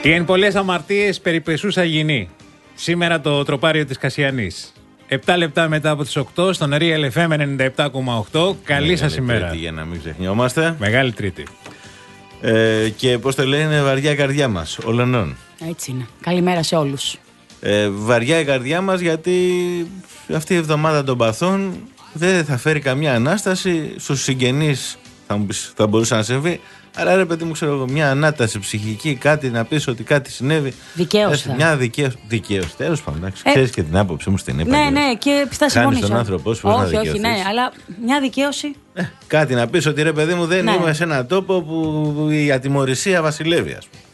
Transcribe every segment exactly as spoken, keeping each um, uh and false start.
Οι εν πολλές αμαρτίες περιπεσούσα γυνή. Σήμερα το τροπάριο της Κασιανής. Επτά λεπτά μετά από τις οκτώ στον Real εφ εμ ενενήντα επτά κόμμα οκτώ. Καλή σας ημέρα. Τρίτη, για να μην ξεχνιόμαστε. Μεγάλη Τρίτη. Ε, και πώς το λένε, είναι βαριά η καρδιά μας, όλων. Έτσι είναι. Καλημέρα σε όλους. Ε, βαριά η καρδιά μας γιατί αυτή η εβδομάδα των παθών δεν θα φέρει καμιά ανάσταση. Στους συγγενείς θα, μου πεις, θα μπορούσε να συμβεί. Αλλά ρε παιδί μου, ξέρω εγώ, μια ανάταση ψυχική, κάτι να πεις ότι κάτι συνέβη. Δικαίωση. Μια δικαίωση. Δικαίωση. Τέλος πάντων, ε, ξέρεις και την άποψή μου στην είπα. Ναι, ναι, και θα συμφωνήσω. Χάνεις τον άνθρωπό σου, όχι, να όχι, δικαιωθείς. ναι, αλλά μια δικαίωση. Ε, κάτι να πεις ότι ρε παιδί μου, δεν ναι. είμαι σε έναν τόπο που η ατιμωρησία βασιλεύει, ας πούμε.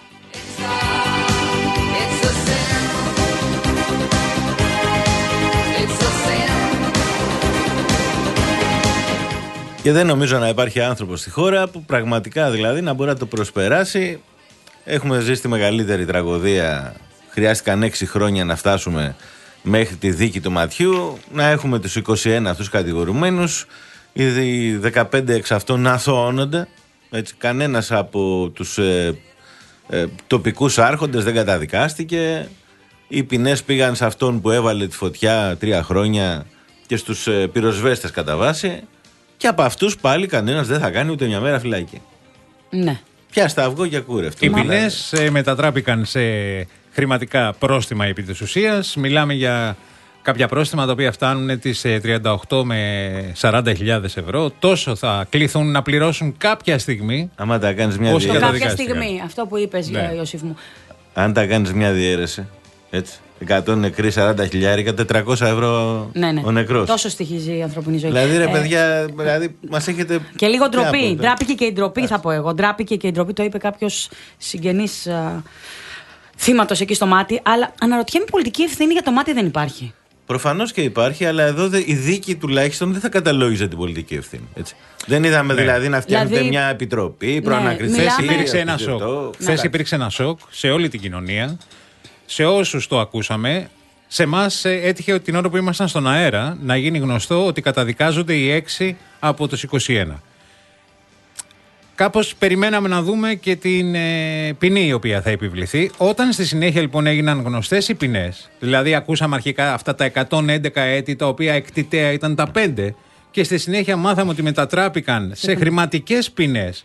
Και δεν νομίζω να υπάρχει άνθρωπος στη χώρα που πραγματικά δηλαδή να μπορεί να το προσπεράσει. Έχουμε ζήσει τη μεγαλύτερη τραγωδία. Χρειάστηκαν έξι χρόνια να φτάσουμε μέχρι τη δίκη του ματιού. Να έχουμε τους είκοσι ένα αυτούς κατηγορουμένους. Οι δεκαπέντε εξ αυτών να αθωώνονται. Έτσι, κανένας από τους ε, ε, τοπικούς άρχοντες δεν καταδικάστηκε. Οι ποινές πήγαν σε αυτόν που έβαλε τη φωτιά τρία χρόνια και στους ε, πυροσβέστες κατά βάση. Και από αυτούς πάλι κανένας δεν θα κάνει ούτε μια μέρα φυλακή. Ναι. Πιάστα αυγό και κούρευτο. Οι ποινές ε, μετατράπηκαν σε χρηματικά πρόστιμα επί της ουσίας. Μιλάμε για κάποια πρόστιμα τα οποία φτάνουν τις ε, τριάντα οκτώ με σαράντα χιλιάδες ευρώ. Τόσο θα κληθούν να πληρώσουν κάποια στιγμή. Άμα τα κάνεις μια διαίρεση. διαίρεση. Κάποια στιγμή, αυτό που είπες, ναι. Ιωσήφ μου. Αν τα κάνεις μια διαίρεση, έτσι. εκατό νεκροί, σαράντα χιλιάρικα, τετρακόσια ευρώ ναι, ναι. ο νεκρός. Τόσο στοιχίζει η ανθρωπινή ζωή. Δηλαδή ρε παιδιά, δηλαδή, μας έχετε. Και λίγο ντροπή. Ντράπηκε και η ντροπή, θα πω εγώ. Ντράπηκε και η ντροπή, το είπε κάποιος συγγενής θύματος εκεί στο μάτι. Αλλά αναρωτιέμαι, πολιτική ευθύνη για το μάτι δεν υπάρχει. Προφανώς και υπάρχει, αλλά εδώ δε, η δίκη τουλάχιστον δεν θα καταλόγιζε την πολιτική ευθύνη. Έτσι. Δεν είδαμε ναι. δηλαδή να φτιάχνετε δηλαδή, μια επιτροπή, προανακριθές. Χθες ναι, υπήρξε ένα σοκ. Χθες υπήρξε ένα σοκ σε όλη την κοινωνία. Σε όσους το ακούσαμε, σε εμάς έτυχε την ώρα που ήμασταν στον αέρα να γίνει γνωστό ότι καταδικάζονται οι έξι από τους είκοσι ένα. Κάπως περιμέναμε να δούμε και την ε, ποινή η οποία θα επιβληθεί. Όταν στη συνέχεια λοιπόν έγιναν γνωστές οι ποινές, δηλαδή ακούσαμε αρχικά αυτά τα εκατόν έντεκα έτη τα οποία εκτιτέα ήταν τα πέντε και στη συνέχεια μάθαμε ότι μετατράπηκαν σε χρηματικές ποινές.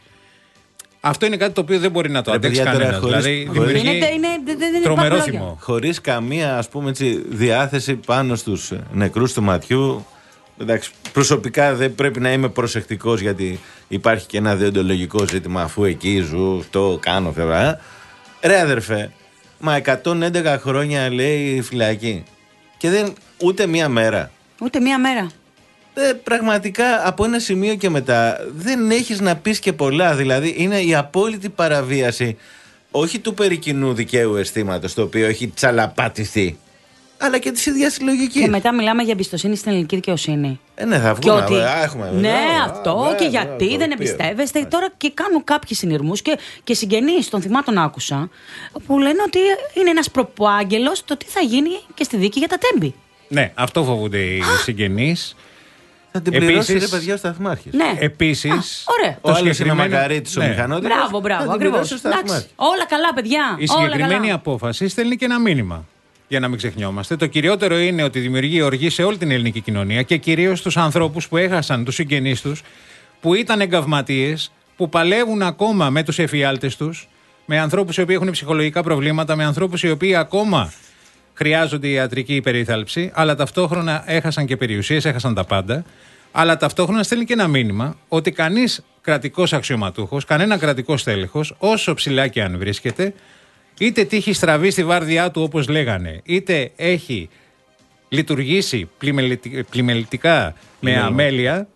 Αυτό είναι κάτι το οποίο δεν μπορεί να το αντέξει κανένας. Δηλαδή δημιουργεί είναι, είναι, τρομερό θυμό. Χωρίς καμία ας πούμε έτσι, διάθεση πάνω στους νεκρούς του ματιού. Εντάξει, προσωπικά δεν πρέπει να είμαι προσεκτικός γιατί υπάρχει και ένα διοντολογικό ζήτημα αφού εκεί ζω, το κάνω βέβαια. Ρε αδερφέ, μα εκατόν έντεκα χρόνια λέει φυλακή και δεν ούτε μία μέρα. Ούτε μία μέρα. Ε, πραγματικά από ένα σημείο και μετά δεν έχεις να πεις και πολλά. Δηλαδή είναι η απόλυτη παραβίαση όχι του περικοινού δικαίου αισθήματος το οποίο έχει τσαλαπατηθεί, αλλά και της ίδιας λογικής. Και μετά μιλάμε για εμπιστοσύνη στην ελληνική δικαιοσύνη. Ε, ναι, θα βγούμε. Ότι, α, έχουμε, ναι, α, αυτό α, και α, γιατί α, δεν α, εμπιστεύεστε. α, Τώρα και κάνουν κάποιοι συνειρμούς και, και συγγενείς των θυμάτων άκουσα που λένε ότι είναι ένας προπάγγελος το τι θα γίνει και στη δίκη για τα τέμπη. Ναι, αυτό φοβούνται οι συγγενείς. Θα την πληρώσει ρε παιδιά ο σταθμάρχης. Ναι. Επίσης, ωραία. Ο άλλος είναι ο Μακαρίτης ο ναι. μηχανότης. Μπράβο, μπράβο, ακριβώς. Όλα καλά, παιδιά. Η συγκεκριμένη απόφαση στέλνει και ένα μήνυμα. Για να μην ξεχνιόμαστε. Το κυριότερο είναι ότι δημιουργεί οργή σε όλη την ελληνική κοινωνία και κυρίως στους ανθρώπους που έχασαν τους συγγενείς τους, που ήταν εγκαυματίες, που παλεύουν ακόμα με τους εφιάλτες τους, με ανθρώπους οι οποίοι έχουν ψυχολογικά προβλήματα, με ανθρώπους οι οποίοι ακόμα χρειάζονται ιατρική υπερίθαλψη, αλλά ταυτόχρονα έχασαν και περιουσίες, έχασαν τα πάντα. Αλλά ταυτόχρονα στέλνει και ένα μήνυμα ότι κανείς κρατικός αξιωματούχος, κανένα κρατικό στέλεχος, όσο ψηλά και αν βρίσκεται, είτε τύχει στραβή στη βάρδιά του όπως λέγανε, είτε έχει λειτουργήσει πλημελητικά με αμέλεια,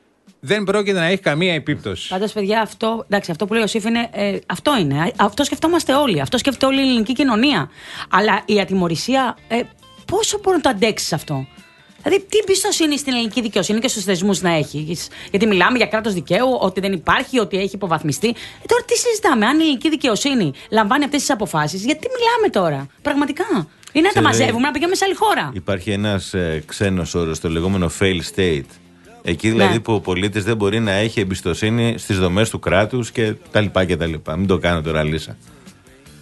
δεν πρόκειται να έχει καμία επίπτωση. Πάντως, παιδιά, αυτό, εντάξει, αυτό που λέει ο Σίφ είναι, ε, αυτό είναι. Αυτό σκεφτόμαστε όλοι. Αυτό σκέφτεται όλη η ελληνική κοινωνία. Αλλά η ατιμωρησία, ε, πόσο μπορεί να το αντέξει αυτό? Δηλαδή, τι εμπιστοσύνη στην ελληνική δικαιοσύνη και στους θεσμούς να έχει? Γιατί μιλάμε για κράτος δικαίου, ότι δεν υπάρχει, ότι έχει υποβαθμιστεί. Ε, τώρα τι συζητάμε? Αν η ελληνική δικαιοσύνη λαμβάνει αυτές τις αποφάσεις, γιατί μιλάμε τώρα? Πραγματικά. Είναι να τα μαζεύουμε, να πηγαίνουμε σε άλλη χώρα. Υπάρχει ένας ε, ξένος όρος, το λεγόμενο fail state. Εκεί δηλαδή ναι. που ο πολίτης δεν μπορεί να έχει εμπιστοσύνη στις δομές του κράτους και τα λοιπά και τα λοιπά. Μην το κάνω τώρα λύσα.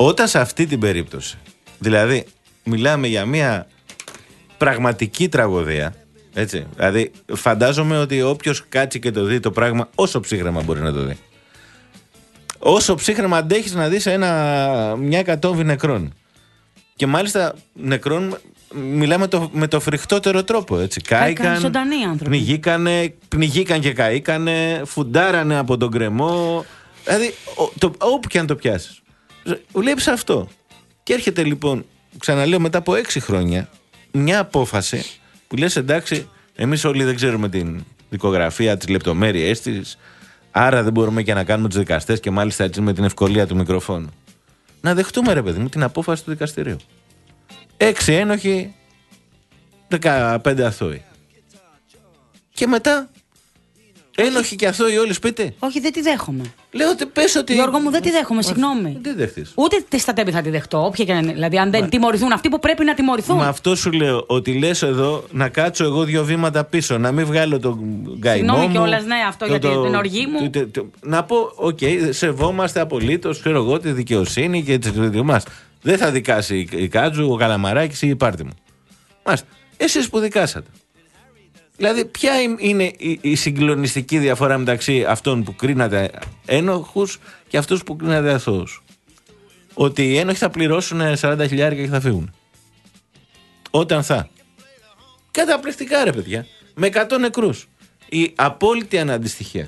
Όταν σε αυτή την περίπτωση, δηλαδή μιλάμε για μια πραγματική τραγωδία, έτσι, δηλαδή φαντάζομαι ότι όποιος κάτσει και το δει το πράγμα, όσο ψύχρεμα μπορεί να το δει, όσο ψύχρεμα αντέχεις να δεις ένα, μια εκατόμβη νεκρών, και μάλιστα νεκρών μιλάμε το, με το φρικτότερο τρόπο, έτσι. Κάηκαν, πνιγήκανε, πνιγήκαν και καήκανε, φουντάρανε από τον κρεμό, δηλαδή το, όπου και αν το πιάσεις. Βλέπεις αυτό. Και έρχεται λοιπόν, ξαναλέω, μετά από έξι χρόνια, μια απόφαση που λες εντάξει, εμείς όλοι δεν ξέρουμε την δικογραφία, τις λεπτομέρειες της, άρα δεν μπορούμε και να κάνουμε τους δικαστές, και μάλιστα έτσι με την ευκολία του μικροφόνου. Να δεχτούμε, ρε παιδί μου, την απόφαση του δικαστηρίου. Έξι ένοχοι, δεκαπέντε αθώοι. Και μετά, ένοχοι και αθώοι όλοι σπίτι. Όχι, δεν τη δέχομαι. Λέω ότι πες ότι. Γιώργο μου, δεν τη δέχομαι, συγγνώμη. Δεν τη δέχτης. Ούτε τη στα τέμπη θα τη δεχτώ. Όποια και να είναι. Δηλαδή, αν δεν Μα... τιμωρηθούν αυτοί που πρέπει να τιμωρηθούν. Μα αυτό σου λέω, ότι λες εδώ να κάτσω εγώ δύο βήματα πίσω, να μην βγάλω τον γκαϊμό μου. Συγγνώμη κιόλας, ναι, αυτό το, για το, την οργή μου. Το, το, το, να πω, οκ, okay, σεβόμαστε απολύτως, ξέρω εγώ, τη δικαιοσύνη και τη μας. Δεν θα δικάσει η Κάτζου, ο Καλαμαράκης ή η πάρτη μου. Μάλιστα. Εσείς που δικάσατε. Δηλαδή, ποια είναι η, η συγκλονιστική διαφορά μεταξύ αυτών που κρίνατε ένοχους και αυτούς που κρίνατε αθώους? Ότι οι ένοχοι θα πληρώσουν σαράντα χιλιάδες και θα φύγουν. Όταν θα. Καταπληκτικά, ρε παιδιά. Με εκατό νεκρούς. Η απόλυτη αναντιστοιχεία.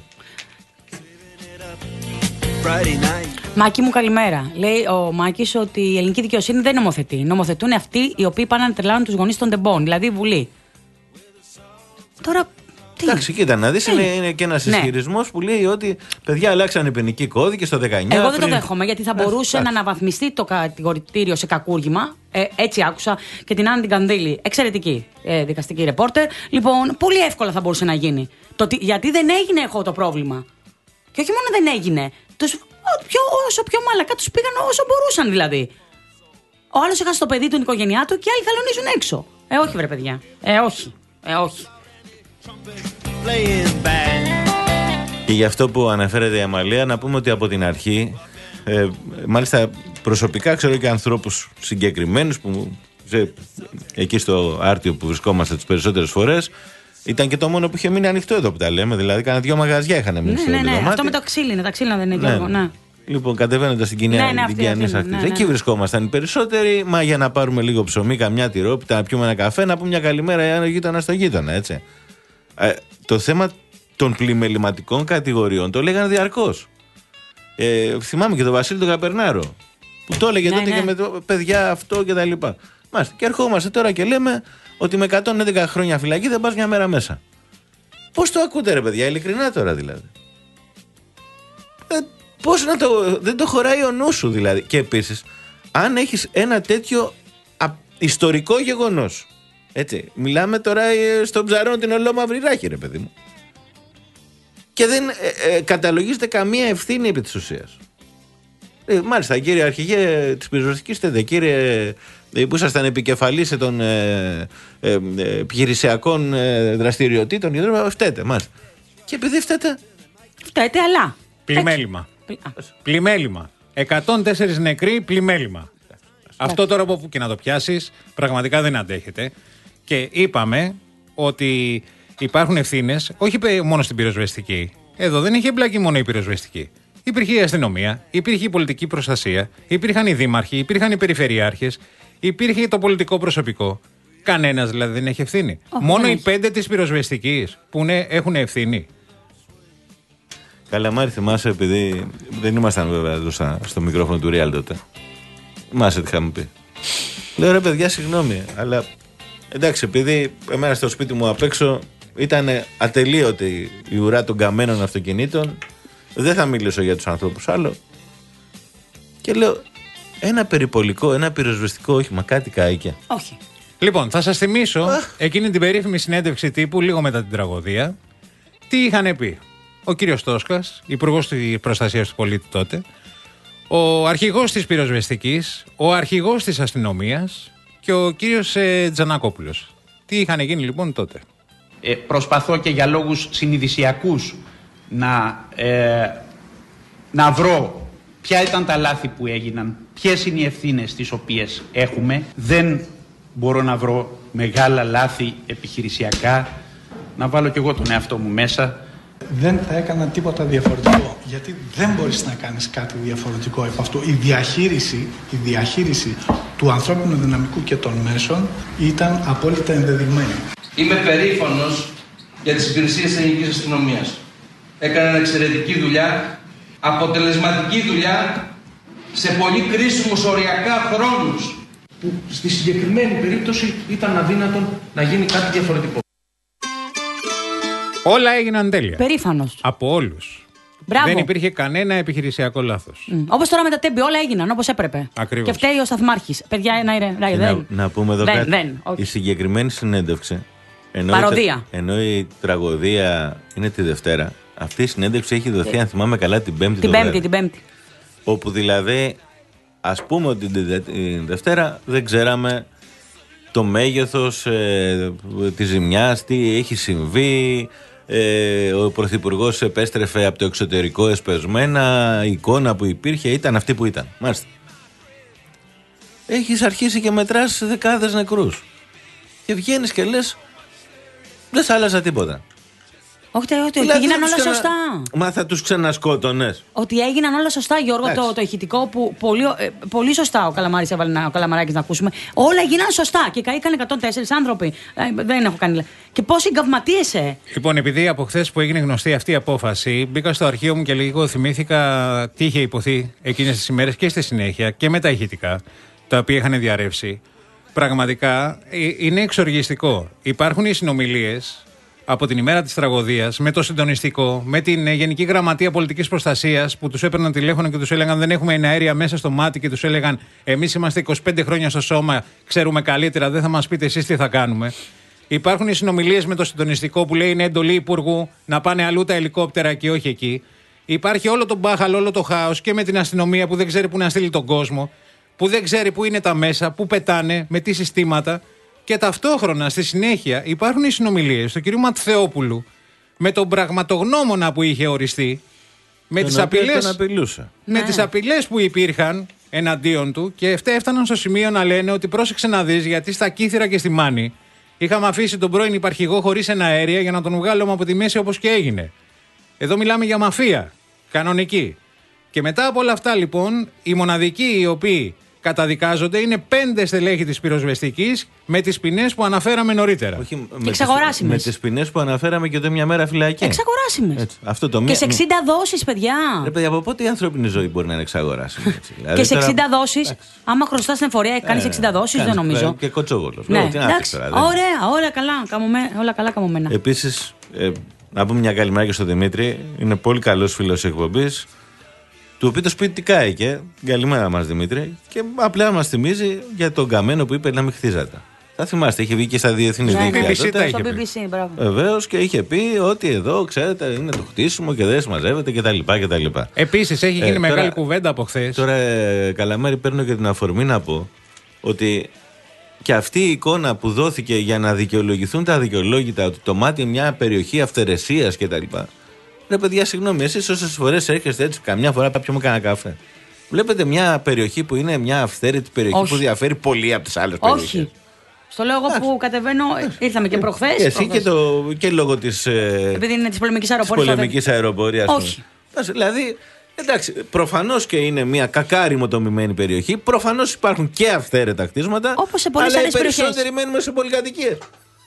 Μάκη μου, καλημέρα. Λέει ο Μάκης ότι η ελληνική δικαιοσύνη δεν νομοθετεί. Νομοθετούν αυτοί οι οποίοι πάνε να τρελάνουν τους γονείς των τεμπών, δηλαδή η Βουλή. Τώρα. Τι? Εντάξει, κοίτα να δεις, είναι, είναι και ένας ναι. ισχυρισμός που λέει ότι παιδιά αλλάξαν οι ποινικοί κώδικες το δεκαεννιά. Εγώ δεν πριν... το δέχομαι, γιατί θα μπορούσε να αναβαθμιστεί το κατηγορητήριο σε κακούργημα. Ε, έτσι άκουσα και την Άννα την Κανδύλη, εξαιρετική ε, δικαστική ρεπόρτερ. Λοιπόν, πολύ εύκολα θα μπορούσε να γίνει. Το, γιατί δεν έγινε, έχω το πρόβλημα. Και όχι μόνο δεν έγινε. Τους, πιο, όσο πιο μαλακά τους πήγαν όσο μπορούσαν δηλαδή. Ο άλλος έχασε το παιδί του, την οικογένειά του και άλλοι θαλονίζουν έξω. Ε, όχι, βρε παιδιά. Ε, όχι. Ε, όχι. Και γι' αυτό που αναφέρεται η Αμαλία, να πούμε ότι από την αρχή, ε, μάλιστα προσωπικά ξέρω και ανθρώπους συγκεκριμένους που σε, εκεί στο Άρτιο που βρισκόμαστε τις περισσότερες φορές, ήταν και το μόνο που είχε μείνει ανοιχτό εδώ που τα λέμε. Δηλαδή, κάνα δύο μαγαζιά είχαν μείνει. Ναι, ναι, ναι. Αυτό με το ξύλινο, τα ξύλινα δεν είναι, Γιώργο. Ναι. Ναι. Λοιπόν, κατεβαίνοντας στην κοινή ακτή. Εκεί βρισκόμασταν οι περισσότεροι. Μα για να πάρουμε λίγο ψωμί, καμιά τυρόπιτα, να πιούμε ένα καφέ, να πούμε μια καλημέρα γείτονα στο γείτονα, έτσι. Ε, το θέμα των πλημεληματικών κατηγοριών το λέγανε διαρκώς. Ε, θυμάμαι και τον Βασίλη τον Καπερνάρο που το έλεγε ναι, τότε ναι. και με το παιδιά αυτό και τα λοιπά. Μάλιστα. Και ερχόμαστε τώρα και λέμε ότι με εκατόν έντεκα χρόνια φυλακή δεν πας μια μέρα μέσα. Πώς το ακούτε, ρε παιδιά, ειλικρινά τώρα δηλαδή. Ε, πώς να το. Δεν το χωράει ο νους σου δηλαδή. Και επίσης, αν έχεις ένα τέτοιο α, ιστορικό γεγονός. Έτσι, μιλάμε τώρα στον ψαρόν την ολόμαυρη ράχη, ρε παιδί μου. Και δεν ε, ε, καταλογίζεται καμία ευθύνη επί της ουσίας. Ε, μάλιστα, κύριε Αρχηγέ της πυροσβεστικής, θέτε, κύριε που ήσασταν επικεφαλής των ε, ε, ε, επιχειρησιακών ε, δραστηριοτήτων, φταίτε, μάλιστα. Και επειδή φταίτε. Φταίτε, αλλά. Πλημέλημα. Πλημέλημα. εκατόν τέσσερα νεκροί, πλημέλημα. Αυτό τώρα από που και να το πιάσεις, πραγματικά δεν αντέχεται. Και είπαμε ότι υπάρχουν ευθύνες, όχι μόνο στην πυροσβεστική. Εδώ δεν είχε εμπλακεί μόνο η πυροσβεστική. Υπήρχε η αστυνομία, υπήρχε η πολιτική προστασία, υπήρχαν οι δήμαρχοι, υπήρχαν οι περιφερειάρχες, υπήρχε το πολιτικό προσωπικό. Κανένας δηλαδή δεν έχει ευθύνη. Oh, μόνο οι πέντε της πυροσβεστικής που είναι, έχουν ευθύνη. Καλαμάρη, θυμάσαι, επειδή δεν ήμασταν βέβαια εδώ στο μικρόφωνο του Real τότε. Θυμάσαι τι είχαμε πει. Λέω ρε παιδιά, συγγνώμη, αλλά εντάξει, επειδή εμένα στο σπίτι μου απ' έξω ήταν ατελείωτη η ουρά των καμένων αυτοκινήτων, δεν θα μιλήσω για τους ανθρώπους άλλο. Και λέω, ένα περιπολικό, ένα πυροσβεστικό όχημα, κάτι καήκια. Όχι. Λοιπόν, θα σας θυμίσω εκείνη την περίφημη συνέντευξη τύπου λίγο μετά την τραγωδία. Τι είχαν πει ο κύριος Τόσκας, υπουργός της Προστασίας του Πολίτη τότε, ο αρχηγός της πυροσβεστικής, ο αρχηγός της αστυνομίας και ο κύριος ε, Τζανακόπουλος. Τι είχαν γίνει λοιπόν τότε? Ε, προσπαθώ και για λόγους συνειδησιακούς να, ε, να βρω ποια ήταν τα λάθη που έγιναν, ποιες είναι οι ευθύνες τις οποίες έχουμε. Δεν μπορώ να βρω μεγάλα λάθη επιχειρησιακά, να βάλω κι εγώ τον εαυτό μου μέσα. Δεν θα έκανα τίποτα διαφορετικό, γιατί δεν μπορείς να κάνεις κάτι διαφορετικό από αυτό. Η διαχείριση, η διαχείριση του ανθρώπινου δυναμικού και των μέσων ήταν απόλυτα ενδεδειγμένη. Είμαι περήφανος για τις υπηρεσίες της ελληνικής αστυνομίας. Έκαναν εξαιρετική δουλειά, αποτελεσματική δουλειά, σε πολύ κρίσιμους οριακά χρόνους, που στη συγκεκριμένη περίπτωση ήταν αδύνατον να γίνει κάτι διαφορετικό. Όλα έγιναν τέλεια. Περήφανος. Από όλους. Μπράβο. Δεν υπήρχε κανένα επιχειρησιακό λάθος. Mm. Όπως τώρα με τα τέμπη, όλα έγιναν όπως έπρεπε. Ακριβώς. Και φταίει ο σταθμάρχης. Παιδιά, ένα ηρε... να, δεν. να πούμε εδώ δεν, κάτι. δεν, όχι. Η συγκεκριμένη συνέντευξη. Ενώ Παροδία. Η, ενώ η τραγωδία είναι τη Δευτέρα, αυτή η συνέντευξη έχει δοθεί, αν θυμάμαι καλά, την Πέμπτη. Την Πέμπτη, την Πέμπτη. Όπου δηλαδή, ας πούμε ότι την Δευτέρα δεν ξέραμε το μέγεθος ε, της ζημιάς, τι έχει συμβεί. Ε, ο Πρωθυπουργός επέστρεφε από το εξωτερικό εσπεσμένα, η εικόνα που υπήρχε ήταν αυτή που ήταν. Μάλιστα. Έχεις αρχίσει και μετράς δεκάδες νεκρούς. Και βγαίνεις και λες, δεν θα άλλαζα τίποτα. Όχι, ότι Δηλαδή, έγιναν θα τους όλα ξανα... σωστά. Μα θα τους ξανασκότωνες. Ότι έγιναν όλα σωστά, Γιώργο, Εντάξει. το, το ηχητικό που πολύ, ε, πολύ σωστά ο Καλαμάρης έβαλε να, ο Καλαμαράκης να ακούσουμε. Όλα έγιναν σωστά και καήκαν εκατόν τέσσερα άνθρωποι. Ε, δεν έχω κάνει. Και πόσοι εγκαυματίεσαι. Λοιπόν, επειδή από χθες που έγινε γνωστή αυτή η απόφαση, μπήκα στο αρχείο μου και λίγο θυμήθηκα τι είχε υποθεί εκείνες τις ημέρες και στη συνέχεια και με τα ηχητικά τα οποία είχαν διαρρεύσει. Πραγματικά ε, είναι εξοργιστικό. Υπάρχουν οι συνομιλίες από την ημέρα της τραγωδίας με το συντονιστικό, με την Γενική Γραμματεία Πολιτικής Προστασίας που τους έπαιρναν τηλέφωνο και τους έλεγαν δεν έχουμε εναέρια μέσα στο μάτι και τους έλεγαν εμείς είμαστε είκοσι πέντε χρόνια στο σώμα, ξέρουμε καλύτερα, δεν θα μας πείτε εσείς τι θα κάνουμε. Υπάρχουν οι συνομιλίες με το συντονιστικό που λέει είναι εντολή υπουργού να πάνε αλλού τα ελικόπτερα και όχι εκεί. Υπάρχει όλο το μπάχαλο, όλο το χάος και με την αστυνομία που δεν ξέρει που να στείλει τον κόσμο, που δεν ξέρει που είναι τα μέσα, που πετάνε, με τι συστήματα. Και ταυτόχρονα στη συνέχεια υπάρχουν οι συνομιλίες του κ. Ματθεόπουλου με τον πραγματογνώμονα που είχε οριστεί, με τις απειλές, με τις απειλές που υπήρχαν εναντίον του και έφταναν στο σημείο να λένε ότι πρόσεξε να δεις γιατί στα Κύθυρα και στη Μάνη είχαμε αφήσει τον πρώην υπαρχηγό χωρίς εναέρια για να τον βγάλουμε από τη μέση όπως και έγινε. Εδώ μιλάμε για μαφία, κανονική. Και μετά από όλα αυτά λοιπόν οι μοναδικοί οι οποίοι καταδικάζονται είναι πέντε στελέχη της πυροσβεστικής με τις ποινές που αναφέραμε νωρίτερα. Όχι, Και εξαγοράσιμες. Με τις ποινές που αναφέραμε και το μια μέρα φυλακή. Εξαγοράσιμες. Έτσι, αυτό το Και μία... σε εξήντα δόσεις, παιδιά. Ρε παιδιά, από πότε η ανθρώπινη ζωή μπορεί να είναι εξαγοράσιμη. Έτσι. Δηλαδή, Και σε τώρα... εξήντα δόσεις, άμα χρωστάς στην εφορία, κάνεις εξήντα δόσεις, δεν νομίζω. Και κοτσόγολος. Ναι, τι να εντάξει. τώρα, δεν... Ωραία, όλα καλά, καμωμένα, όλα καλά καμωμένα. Επίσης, ε, να πούμε μια καλημέρα και στον Δημήτρη. Είναι πολύ καλός φίλος της εκπομπής. Του οποίου το σπίτι τι κάηκε. Καλημέρα μας Δημήτρη. Και απλά μας θυμίζει για τον καμένο που είπε να μην χτίζατε. Θα θυμάστε, είχε βγει και στα διεθνή Ναι, δίκτυα. μπι μπι σι τότε. τα Στο είχε μπι μπι σι, μπράβο. Βεβαίως και είχε πει ότι εδώ, ξέρετε, είναι το χτίσιμο και δεν συμμαζεύεται κτλ. κτλ. Επίσης έχει γίνει Ε, μεγάλη τώρα- κουβέντα από χθες. Τώρα, ε, Καλαμάρη, παίρνω και την αφορμή να πω ότι και αυτή η εικόνα που δόθηκε για να δικαιολογηθούν τα αδικαιολόγητα, ότι το μάτι είναι μια περιοχή αυθαιρεσίας κτλ. Ρε παιδιά, συγγνώμη, εσείς όσες φορές έρχεστε έτσι, καμιά φορά πάω πιω κανένα καφέ. Βλέπετε μια περιοχή που είναι μια αυθαίρετη περιοχή Όχι. που διαφέρει πολύ από τις άλλες περιοχές. Όχι. Στο λέω εγώ που κατεβαίνω, ήρθαμε και προχθές. Και εσύ και, προχθές. το, και λόγω της, ε, Επειδή είναι της πολεμικής της αεροπορίας. πολεμικής αεροπορίας. Όχι. πούμε. Δηλαδή, εντάξει, προφανώς και είναι μια κακάριμο τομημένη περιοχή. Προφανώς υπάρχουν και αυθαίρετα κτίσματα. Όπως σε πολλές αλλά άλλες οι περισσότεροι περιοχές. μένουμε σε πολυκατοικίες.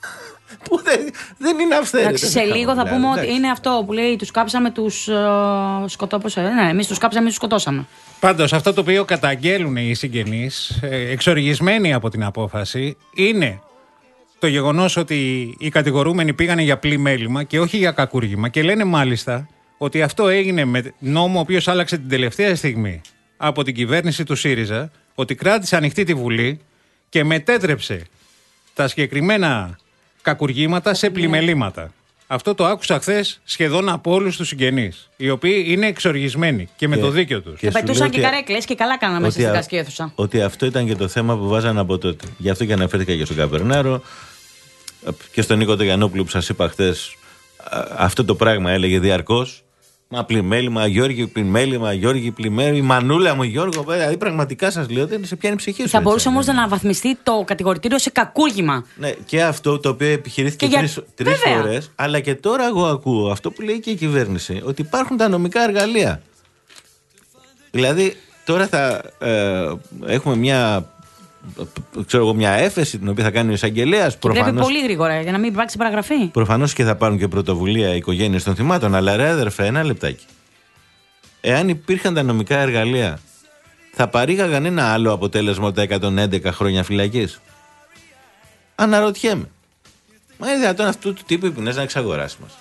Που δεν, δεν είναι αυθαίρετα. Εντάξει, σε λίγο θα πούμε ότι είναι αυτό που λέει τους κάψαμε, τους uh, σκοτώσαμε. Ναι, εμείς τους κάψαμε, εμείς τους σκοτώσαμε. Πάντως αυτό το οποίο καταγγέλουν οι συγγενείς, ε, εξοργισμένοι από την απόφαση, είναι το γεγονός ότι οι κατηγορούμενοι πήγανε για πλή μέλημα και όχι για κακούργημα και λένε μάλιστα ότι αυτό έγινε με νόμο ο οποίος άλλαξε την τελευταία στιγμή από την κυβέρνηση του ΣΥΡΙΖΑ, ότι κράτησε ανοιχτή τη Βουλή και μετέτρεψε τα συγκεκριμένα κακουργήματα σε πλημελήματα. Αυτό το άκουσα χθες σχεδόν από όλους τους συγγενείς, οι οποίοι είναι εξοργισμένοι και με Και- το δίκιο τους. και Και σου πετούσαν λέω και ότι- καρέκλες και καλά κάναμε μέσα ότι στην α- κασκή αίθουσα. Ότι αυτό ήταν και το θέμα που βάζανε από τότε. Γι' αυτό και αναφέρθηκα και στον Καπερνάρο και στον Νίκο Τεγιανόπουλο που σας είπα χτες. Αυτό το πράγμα έλεγε διαρκώς. Μα πλημέλημα, Γιώργη, πλημέλημα, Γιώργη, πλημέλημα, η μανούλα μου, Γιώργο. Δηλαδή, πραγματικά σας λέω ότι σε πιάνει η ψυχή σου. Θα μπορούσε όμως να αναβαθμιστεί το κατηγορητήριο σε κακούργημα. Ναι, και αυτό το οποίο επιχειρήθηκε τρεις για... φορές. Αλλά και τώρα εγώ ακούω αυτό που λέει και η κυβέρνηση, ότι υπάρχουν τα νομικά εργαλεία. Δηλαδή, τώρα θα ε, έχουμε μια. Ξέρω εγώ, μια έφεση την οποία θα κάνει ο εισαγγελέας. Πρέπει πολύ γρήγορα για να μην υπάρξει παραγραφή. Προφανώς και θα πάρουν και πρωτοβουλία οι οικογένειες των θυμάτων. Αλλά ρε αδερφέ, ένα λεπτάκι. Εάν υπήρχαν τα νομικά εργαλεία, θα παρήγαγαν ένα άλλο αποτέλεσμα από τα εκατόν έντεκα χρόνια φυλακής? Αναρωτιέμαι. Μα είναι δυνατόν αυτού του τύπου οι ποινές να εξαγοράσει μας?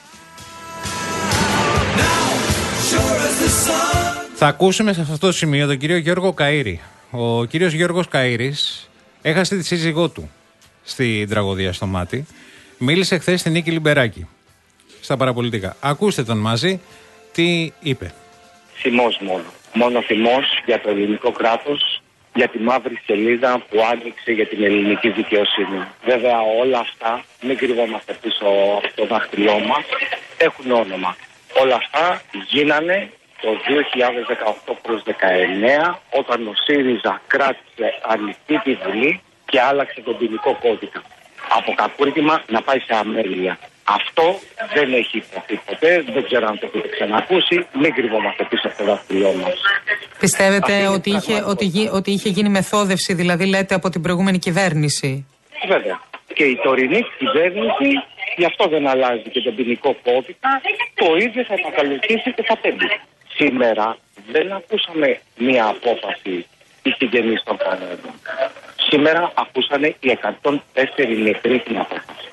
Θα ακούσουμε σε αυτό το σημείο τον κύριο Γιώργο Καΐρη. Ο κύριος Γιώργος Καΐρης έχασε τη σύζυγό του στην τραγωδία στο Μάτι. Μίλησε χθες στην Νίκη Λιμπεράκη στα παραπολιτικά. Ακούστε τον μαζί τι είπε. Θυμός μόνο. Μόνο θυμός για το ελληνικό κράτος, για τη μαύρη σελίδα που άνοιξε για την ελληνική δικαιοσύνη. Βέβαια όλα αυτά, μην κρυβόμαστε πίσω από το δάχτυλό μας, έχουν όνομα. Όλα αυτά γίνανε το δύο χιλιάδες δεκαοκτώ προς δεκαεννέα, όταν ο ΣΥΡΙΖΑ κράτησε ανοιχτή τη Βουλή και άλλαξε τον ποινικό κώδικα. Από κακούργημα να πάει σε αμέλεια. Αυτό δεν έχει υποθεί ποτέ, δεν ξέρω αν το έχετε ξανακούσει, μην κρυβόμαστε πίσω από το δάχτυλό μας. Πιστεύετε ότι είχε, ότι, ότι είχε γίνει μεθόδευση, δηλαδή λέτε, από την προηγούμενη κυβέρνηση? Βέβαια. Και η τωρινή κυβέρνηση, γι' αυτό δεν αλλάζει και τον ποινικό κώδικα, το ίδιο θα επακολουθήσει και θα πέμπει. Σήμερα δεν ακούσαμε μία απόφαση οι συγγενείς των κανόνων. Σήμερα ακούσανε οι εκατόν τέσσερα νεκροί την απόφαση.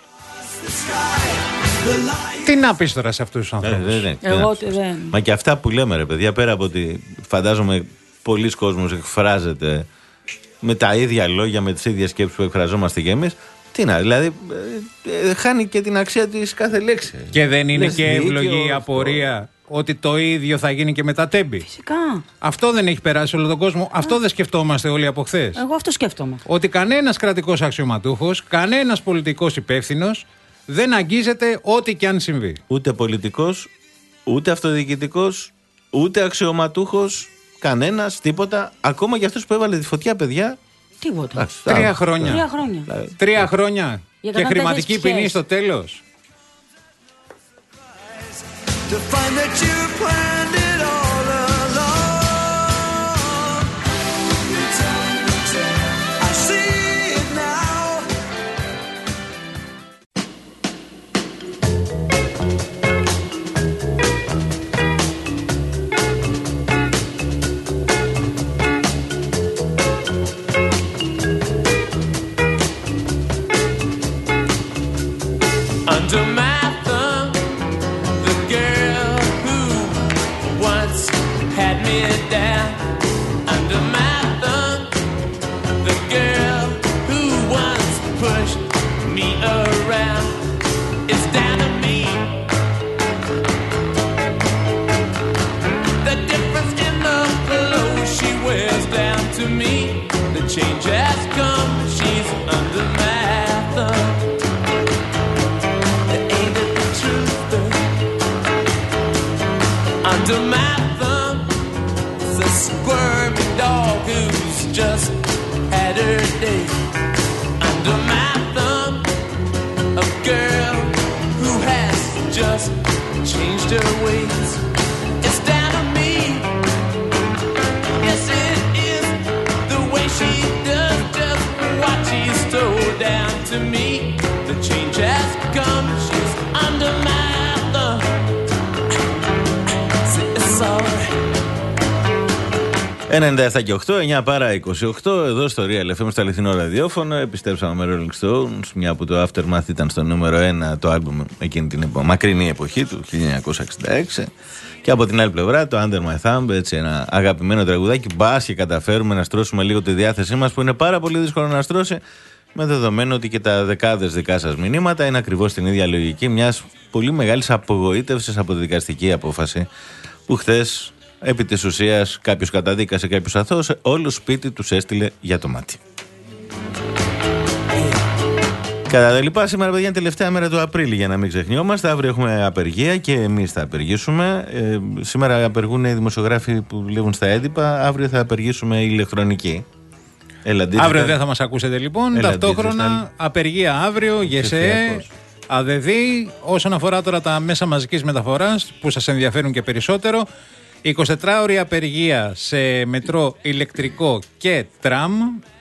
Τι να πεις τώρα σε αυτούς τους ανθρώπους? Ε, δεν, Εγώ δεν. Μα και αυτά που λέμε ρε παιδιά, πέρα από ότι φαντάζομαι πολλοί κόσμος εκφράζεται με τα ίδια λόγια, με τις ίδιες σκέψεις που εκφραζόμαστε κι εμείς. Τι να, δηλαδή ε, ε, χάνει και την αξία της κάθε λέξη. Και δεν είναι Λες και εύλογη η απορία ότι το ίδιο θα γίνει και με τα Τέμπη? Φυσικά. Αυτό δεν έχει περάσει όλο τον κόσμο. Αυτό δεν σκεφτόμαστε όλοι από χθες? Εγώ αυτό σκέφτομαι. Ότι κανένας κρατικός αξιωματούχος, κανένας πολιτικός υπεύθυνος δεν αγγίζεται ό,τι και αν συμβεί. Ούτε πολιτικός, ούτε αυτοδιοικητικός, ούτε αξιωματούχος, κανένας, τίποτα. Ακόμα και αυτός που έβαλε τη φωτιά, παιδιά. Τίποτα. Άς, Τρία α, χρόνια. Τρία χρόνια. Δηλαδή, Τρία χρόνια. Για Και κατατέθες χρηματική ψυχές. ποινή στο τέλος. To find that you planned it all along. I see it now. Under my thumb, the girl who once had me down. Under my thumb, the girl who once pushed me around. It's down to me. The difference in the clothes she wears down to me. The change has come, she's under my thumb. Under my thumb is a squirmy dog who's just had her day. Under my thumb, a girl who has just changed her ways. It's down to me. Yes, it is the way she does just what she's told down to me. The change has come, she's under my thumb. ενενήντα επτά και οκτώ, εννιά παρά είκοσι οκτώ, εδώ στο Real εφ εμ, στο αληθινό ραδιόφωνο. Επιστρέψαμε με Rolling Stones, μια που το Aftermath ήταν στο νούμερο ένα το άλμπουμ εκείνη την επο... μακρινή εποχή του χίλια εννιακόσια εξήντα έξι. Και από την άλλη πλευρά το Under My Thumb, έτσι ένα αγαπημένο τραγουδάκι. Μπας και καταφέρουμε να στρώσουμε λίγο τη διάθεσή μας, που είναι πάρα πολύ δύσκολο να στρώσει, με δεδομένο ότι και τα δεκάδες δικά σας μηνύματα είναι ακριβώς την ίδια λογική μιας πολύ μεγάλης απογοήτευσης από τη δικαστική απόφαση που χθες, επί της ουσίας, κάποιος καταδίκασε κάποιους αθώους, όλο σπίτι τους έστειλε για το μάτι. Κατά τα λοιπά, σήμερα παιδιά είναι τελευταία μέρα του Απρίλη, για να μην ξεχνιόμαστε. Αύριο έχουμε απεργία και εμείς θα απεργήσουμε. Ε, σήμερα απεργούν οι δημοσιογράφοι που δουλεύουν στα έντυπα. Αύριο θα απεργήσουμε η ηλεκτρονική. Έλα, αύριο δεν θα μας ακούσετε λοιπόν. Έλα, ταυτόχρονα digital. Απεργία αύριο, ΓΕΣΕ, ΑΔΔ. Όσον αφορά τώρα τα μέσα μαζικής μεταφοράς που σας ενδιαφέρουν και περισσότερο, εικοσιτετράωρη απεργία σε μετρό, ηλεκτρικό και τραμ.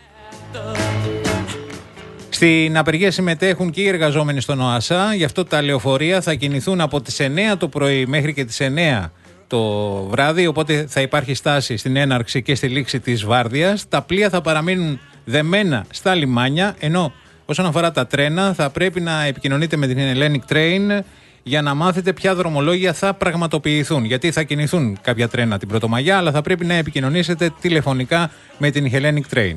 Στην απεργία συμμετέχουν και οι εργαζόμενοι στον ΟΑΣΑ, γι' αυτό τα λεωφορεία θα κινηθούν από τις εννιά το πρωί μέχρι και τις εννιά το βράδυ, οπότε θα υπάρχει στάση στην έναρξη και στη λήξη της βάρδιας. Τα πλοία θα παραμείνουν δεμένα στα λιμάνια, ενώ όσον αφορά τα τρένα θα πρέπει να επικοινωνείτε με την Hellenic Train για να μάθετε ποια δρομολόγια θα πραγματοποιηθούν. Γιατί θα κινηθούν κάποια τρένα την Πρωτομαγιά, αλλά θα πρέπει να επικοινωνήσετε τηλεφωνικά με την Hellenic Train.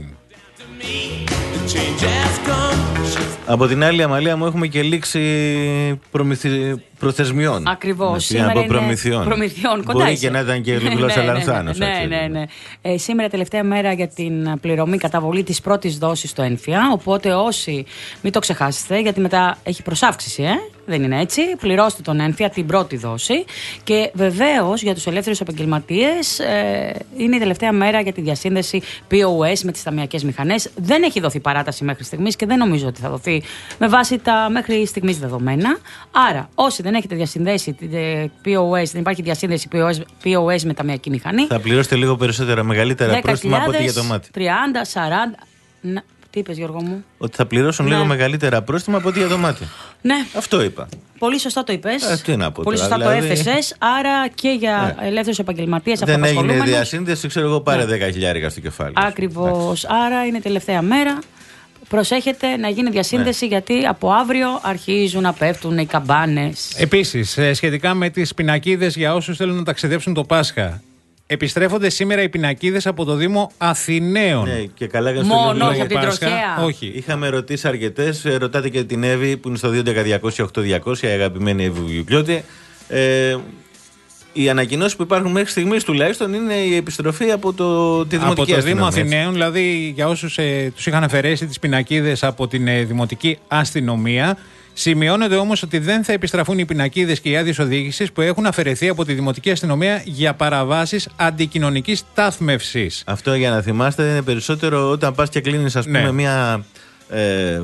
Από την άλλη, Αμαλία μου, έχουμε και λήξη προμηθι... προθεσμιών. Ακριβώς. Σήμερα είναι προμηθειών. προμηθειών. Μπορεί είσαι. Και να ήταν και γλώσσα Λανθάνος. Ναι, ναι, ναι, ναι. Ε, σήμερα τελευταία μέρα για την πληρωμή καταβολή της πρώτης δόσης στο ΕΝΦΙΑ. Οπότε όσοι μην το ξεχάσετε, γιατί μετά έχει προσάυξηση, ε? Δεν είναι έτσι. Πληρώστε τον ΕΝΦΙΑ την πρώτη δόση. Και βεβαίως για τους ελεύθερους επαγγελματίες ε, είναι η τελευταία μέρα για τη διασύνδεση πι ο ες με τις ταμειακές μηχανές. Δεν έχει δοθεί παράταση μέχρι στιγμής και δεν νομίζω ότι θα δοθεί με βάση τα μέχρι στιγμής δεδομένα. Άρα, όσοι δεν έχετε διασυνδέσει την πι ο ες, δεν υπάρχει διασύνδεση πι ο ες με ταμειακή μηχανή, θα πληρώσετε λίγο περισσότερα, μεγαλύτερα πρόστιμα από ό,τι για το μάτι. τριάντα, σαράντα. Να, τι είπες, Γιώργο μου? Ότι θα πληρώσουν ναι. λίγο μεγαλύτερα πρόστιμα από ό,τι για το μάτι. Ναι. Αυτό είπα. Πολύ σωστά το είπες. Ε, τι να πω Πολύ τώρα, σωστά δηλαδή... το έθεσες. Άρα και για ναι. ελεύθερους επαγγελματίες αυτοαπασχολούμενους. Δεν έγινε διασύνδεση, ξέρω εγώ, πάρε ναι. δέκα χιλιάρικα στο κεφάλι. Ακριβώς. Άρα είναι τελευταία μέρα. Προσέχετε να γίνει διασύνδεση, ναι. γιατί από αύριο αρχίζουν να πέφτουν οι καμπάνες. Επίσης, σχετικά με τις πινακίδες για όσους θέλουν να ταξιδέψουν το Πάσχα. Επιστρέφονται σήμερα οι πινακίδες από το Δήμο Αθηναίων. Ναι, και καλά για μόνο όχι από την τροχέα. Όχι. Είχαμε ρωτήσει αρκετές. Ρωτάτε και την Εύη που είναι στο δύο έντεκα διακόσια οκτώ διακόσια, η αγαπημένη Εύη Βουγιουκλιώτη. Ε, οι ανακοινώσεις που υπάρχουν μέχρι στιγμής τουλάχιστον είναι η επιστροφή από το, τη Δημοτική από το Αστυνομία. Δήμο Αθηναίων, δηλαδή για όσους ε, τους είχαν αφαιρέσει τις πινακίδες από την ε, Δημοτική Αστυνομία. Σημειώνεται όμως ότι δεν θα επιστραφούν οι πινακίδες και οι άδειες οδήγησης που έχουν αφαιρεθεί από τη Δημοτική Αστυνομία για παραβάσεις αντικοινωνικής στάθμευσης. Αυτό, για να θυμάστε, είναι περισσότερο όταν πας και κλείνεις, ας πούμε, ναι. μια ε,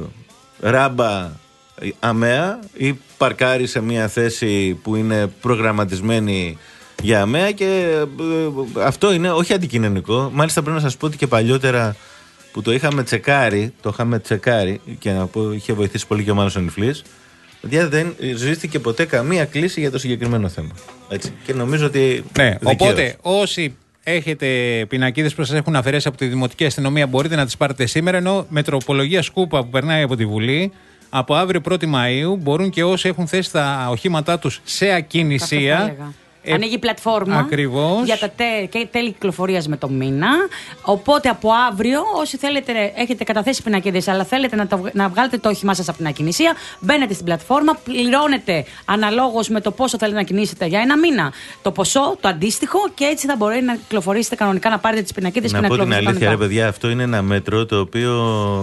ράμπα αμαία ή παρκάρει σε μια θέση που είναι προγραμματισμένη για αμαία και ε, αυτό είναι όχι αντικοινωνικό. Μάλιστα πρέπει να σας πω ότι και παλιότερα που το είχαμε τσεκάρει, το είχαμε τσεκάρει και να πω, είχε βοηθήσει πολύ και ο Μάνος ο Νιφλής, δεν ζητήθηκε ποτέ καμία κλίση για το συγκεκριμένο θέμα. Έτσι. Και νομίζω ότι. Ναι, οπότε όσοι έχετε πινακίδες που σας έχουν αφαιρέσει από τη Δημοτική Αστυνομία μπορείτε να τις πάρετε σήμερα, ενώ με τροπολογία Σκούπα που περνάει από τη Βουλή, από αύριο πρώτη Μαΐου μπορούν και όσοι έχουν θέσει τα οχήματά τους σε ακινησία. Ε, Ανοίγει πλατφόρμα ακριβώς. για τα τε, και τέλη κυκλοφορίας με το μήνα. Οπότε από αύριο, όσοι θέλετε, έχετε καταθέσει πινακίδες, αλλά θέλετε να, το, να βγάλετε το όχημά σας από την ακινησία, μπαίνετε στην πλατφόρμα, πληρώνετε αναλόγως με το πόσο θέλετε να κινήσετε για ένα μήνα το ποσό, το αντίστοιχο, και έτσι θα μπορείτε να κυκλοφορήσετε κανονικά, να πάρετε τις πινακίδες και να κυκλοφορήσετε. Να πω την αλήθεια, ρε παιδιά, αυτό είναι ένα μέτρο το οποίο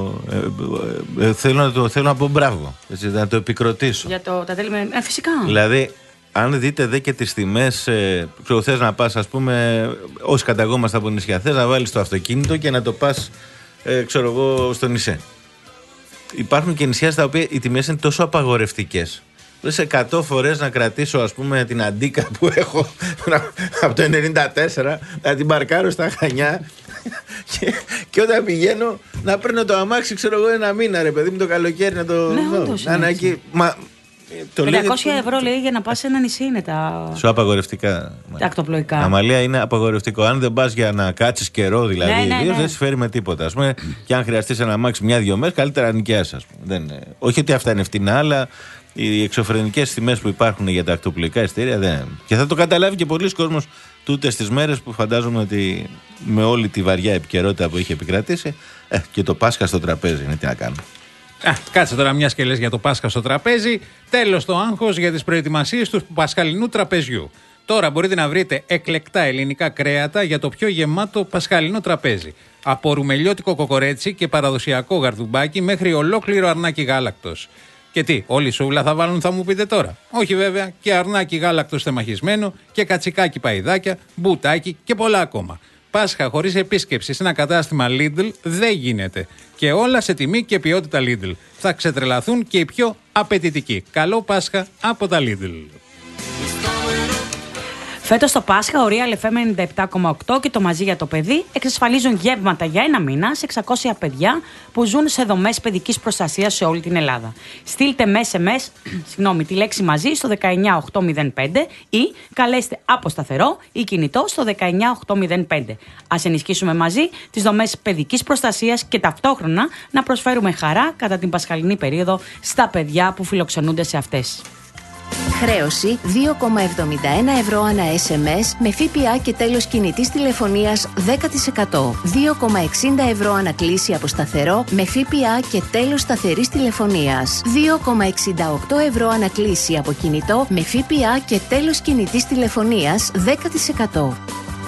ε, ε, ε, θέλω, να το, θέλω να πω μπράβο. Έτσι, να το επικροτήσω. Για το, τα τέλη με. Ε, φυσικά. Δηλαδή, αν δείτε δε και τις τιμές, ε, ξέρω, θες να πας, ας πούμε, όσοι καταγόμαστε από νησιά, θες να βάλεις το αυτοκίνητο και να το πας, ε, ξέρω εγώ, στο νησί. Υπάρχουν και νησιά στα οποία οι τιμές είναι τόσο απαγορευτικές. Λες εκατό φορές να κρατήσω, ας πούμε, την Αντίκα που έχω από το ενενήντα τέσσερα, να την παρκάρω στα Χανιά και, και όταν πηγαίνω να παίρνω το αμάξι, ξέρω εγώ, ένα μήνα, ρε παιδί μου, το καλοκαίρι να το ναι, δω. Να, να, εκεί, μα, πεντακόσια ευρώ λέει για να πας σε ένα νησί είναι τα. Σου απαγορευτικά. Τα ακτοπλοϊκά. Αμαλία, είναι απαγορευτικό. Αν δεν πας για να κάτσεις καιρό, δηλαδή, ναι, ναι, ναι. δεν σε φέρει με τίποτα. Ας πούμε, και αν χρειαστείς ένα αμάξι μια-δυο μέρες, καλύτερα νοικιάσεις, ας πούμε. Δεν, όχι ότι αυτά είναι φτηνά, αλλά οι εξωφρενικές τιμές που υπάρχουν για τα ακτοπλοϊκά ειστήρια δεν. Και θα το καταλάβει και πολλοί κόσμος τούτες τις μέρες που φαντάζομαι ότι με όλη τη βαριά επικαιρότητα που είχε επικρατήσει, ε, και το Πάσχα στο τραπέζι είναι, τι να κάνουμε. Α, κάτσε τώρα μια και λες για το Πάσχα στο τραπέζι. Τέλος το άγχος για τις προετοιμασίες του πασχαλινού τραπεζιού. Τώρα μπορείτε να βρείτε εκλεκτά ελληνικά κρέατα για το πιο γεμάτο πασχαλινό τραπέζι. Από ρουμελιώτικο κοκορέτσι και παραδοσιακό γαρδουμπάκι μέχρι ολόκληρο αρνάκι γάλακτος. Και τι, όλη σούβλα θα βάλουν, θα μου πείτε τώρα. Όχι βέβαια, και αρνάκι γάλακτος θεμαχισμένο και κατσικάκι παϊδάκια, μπουτάκι και πολλά ακόμα. Πάσχα χωρίς επίσκεψη σε ένα κατάστημα Lidl δεν γίνεται. Και όλα σε τιμή και ποιότητα Lidl. Θα ξετρελαθούν και οι πιο απαιτητικοί. Καλό Πάσχα από τα Lidl. Φέτος το Πάσχα, ο Real εφ εμ ενενήντα επτά κόμμα οκτώ και το Μαζί για το Παιδί εξασφαλίζουν γεύματα για ένα μήνα σε εξακόσια παιδιά που ζουν σε δομές παιδικής προστασίας σε όλη την Ελλάδα. Στείλτε με ες εμ ες συγγνώμη, τη λέξη Μαζί στο δεκαεννιά οκτακόσια πέντε ή καλέστε από σταθερό ή κινητό στο δεκαεννιά οκτακόσια πέντε. Ας ενισχύσουμε μαζί τις δομές παιδικής προστασίας και ταυτόχρονα να προσφέρουμε χαρά κατά την πασχαλινή περίοδο στα παιδιά που φιλοξενούνται σε αυτές. Χρέωση δύο κόμμα εβδομήντα ένα ευρώ ανά ες εμ ες με ΦΠΑ και τέλος κινητής τηλεφωνίας δέκα τοις εκατό. δύο κόμμα εξήντα ευρώ ανά κλήση από σταθερό με ΦΠΑ και τέλος σταθερής τηλεφωνίας. δύο κόμμα εξήντα οκτώ ευρώ ανά κλήση από κινητό με ΦΠΑ και τέλος κινητής τηλεφωνίας δέκα τοις εκατό.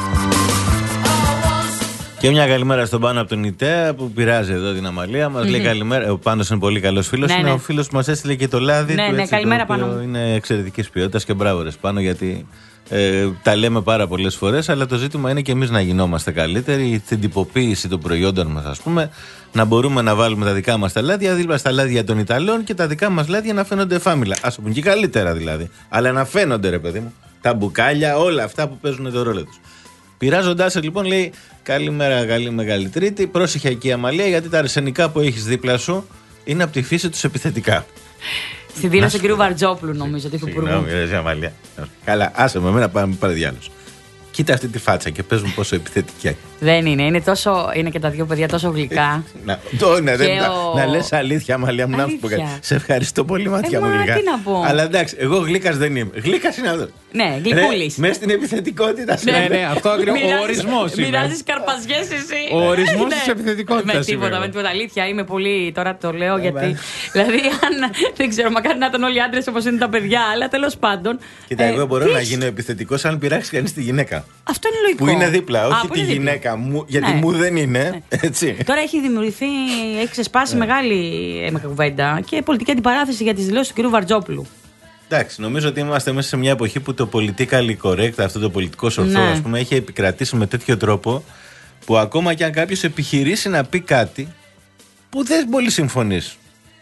Και μια καλημέρα στον Πάνο από τον Ιταία που πειράζει εδώ την Αμαλία. Μας mm-hmm. λέει καλημέρα. Ο Πάνος είναι πολύ καλός φίλος. Ναι, είναι ναι. ο φίλος που μας έστειλε και το λάδι ναι, του. Ναι, έτσι, καλημέρα το Πάνο. Είναι εξαιρετικής ποιότητας και μπράβο ρε Πάνο, γιατί ε, τα λέμε πάρα πολλές φορές. Αλλά το ζήτημα είναι και εμείς να γινόμαστε καλύτεροι. Την τυποποίηση των προϊόντων μας, ας πούμε. Να μπορούμε να βάλουμε τα δικά μας τα λάδια δίπλα στα λάδια των Ιταλών και τα δικά μας λάδια να φαίνονται φάμιλα. Ας πούμε και καλύτερα δηλαδή. Αλλά να φαίνονται ρε παιδί μου. Τα μπουκάλια, όλα αυτά που παίζουν το ρόλο τους. Πειράζοντάς σε λοιπόν λέει καλημέρα, καλή Μεγάλη Τρίτη. Πρόσεχε εκεί Αμαλία, γιατί τα αρσενικά που έχεις δίπλα σου είναι από τη φύση τους επιθετικά. Στη δήλωση του κ. Βαρτζόπουλου, νομίζω, του Υπουργού. Συγγνώμη, ρε Αμαλία. Καλά, άσε με εμένα, πάμε πάρε διάλογο. Κοίτα αυτή τη φάτσα και πες μου πόσο επιθετική. Δεν είναι, είναι, τόσο, είναι και τα δύο παιδιά τόσο γλυκά. να, το, ναι, δεν, ο... να, να λες αλήθεια, Αμαλία μου, να σου πω κάτι. Σε ευχαριστώ πολύ, ματιά ε, μου γλυκά. Τι να πω. Αλλά εντάξει, εγώ γλύκας δεν είμαι. Γλύκας είναι αυτό. Ναι, γλυκούλης. Μέσα στην επιθετικότητα. Ναι, ναι, αυτό ακριβώς. Ο ορισμός είναι. Μοιράζεις καρπαζιές εσύ. Ο ορισμός της επιθετικότητας. Με τίποτα, με τίποτα. Αλήθεια, είμαι πολύ. Τώρα το λέω γιατί. Δηλαδή, αν δεν ξέρω, μακάρι να ήταν όλοι οι άντρες όπως είναι τα παιδιά, αλλά τέλος πάντων. Κοίτα, εγώ μπορώ να γίνω επιθετικός αν πειράξει κανείς τη γυναίκα. Αυτό είναι λογικό. Που είναι δίπλα, όχι τη γυναίκα μου, γιατί μου δεν είναι. Έτσι. Τώρα έχει δημιουργηθεί, έχει ξεσπάσει μεγάλη κουβέντα και πολιτική αντιπαράθεση για τις δηλώσεις του κ. Βαρτζόπουλου. Εντάξει, νομίζω ότι είμαστε μέσα σε μια εποχή που το politically correct, αυτό το πολιτικό σορθό, ναι. ας πούμε, έχει επικρατήσει με τέτοιο τρόπο που ακόμα και αν κάποιος επιχειρήσει να πει κάτι που δεν πολύ συμφωνείς,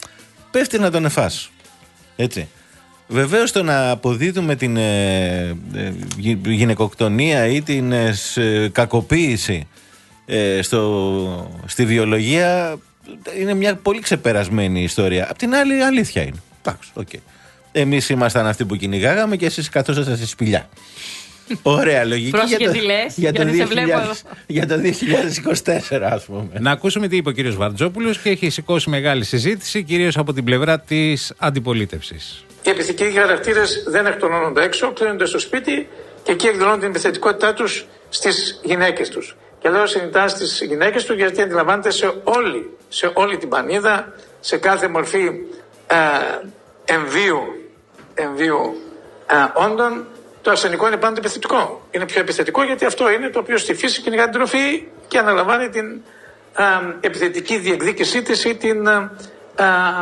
πέφτει να τον εφάς. Έτσι. Βεβαίως το να αποδίδουμε την ε, ε, γυναικοκτονία ή την ε, ε, κακοποίηση ε, στο, στη βιολογία είναι μια πολύ ξεπερασμένη ιστορία. Απ' την άλλη αλήθεια είναι. Εντάξει, okay. Εμείς ήμασταν αυτοί που κυνηγάγαμε και εσείς καθόσασταν στη σπηλιά. Ωραία λογική για το, λες, για, το για, δύο χιλιάδες, για το δύο χιλιάδες είκοσι τέσσερα, ας πούμε. Να ακούσουμε τι είπε ο κύριος Βαρτζόπουλος και έχει σηκώσει μεγάλη συζήτηση, κυρίως από την πλευρά της αντιπολίτευσης. Οι επιθετικοί χαρακτήρες δεν εκτονώνονται έξω, κλείνονται στο σπίτι και εκεί εκδηλώνουν την επιθετικότητά τους στις γυναίκες τους. Και λέω συνειδητά στις γυναίκες τους γιατί αντιλαμβάνεται σε όλη, σε όλη την πανίδα, σε κάθε μορφή ε, εμβίου, εμβίου ε, όντων, το αρσενικό είναι πάντα επιθετικό. Είναι πιο επιθετικό γιατί αυτό είναι το οποίο στη φύση κυνηγά την τροφή και αναλαμβάνει την ε, επιθετική διεκδίκησή της ή την ε, ε,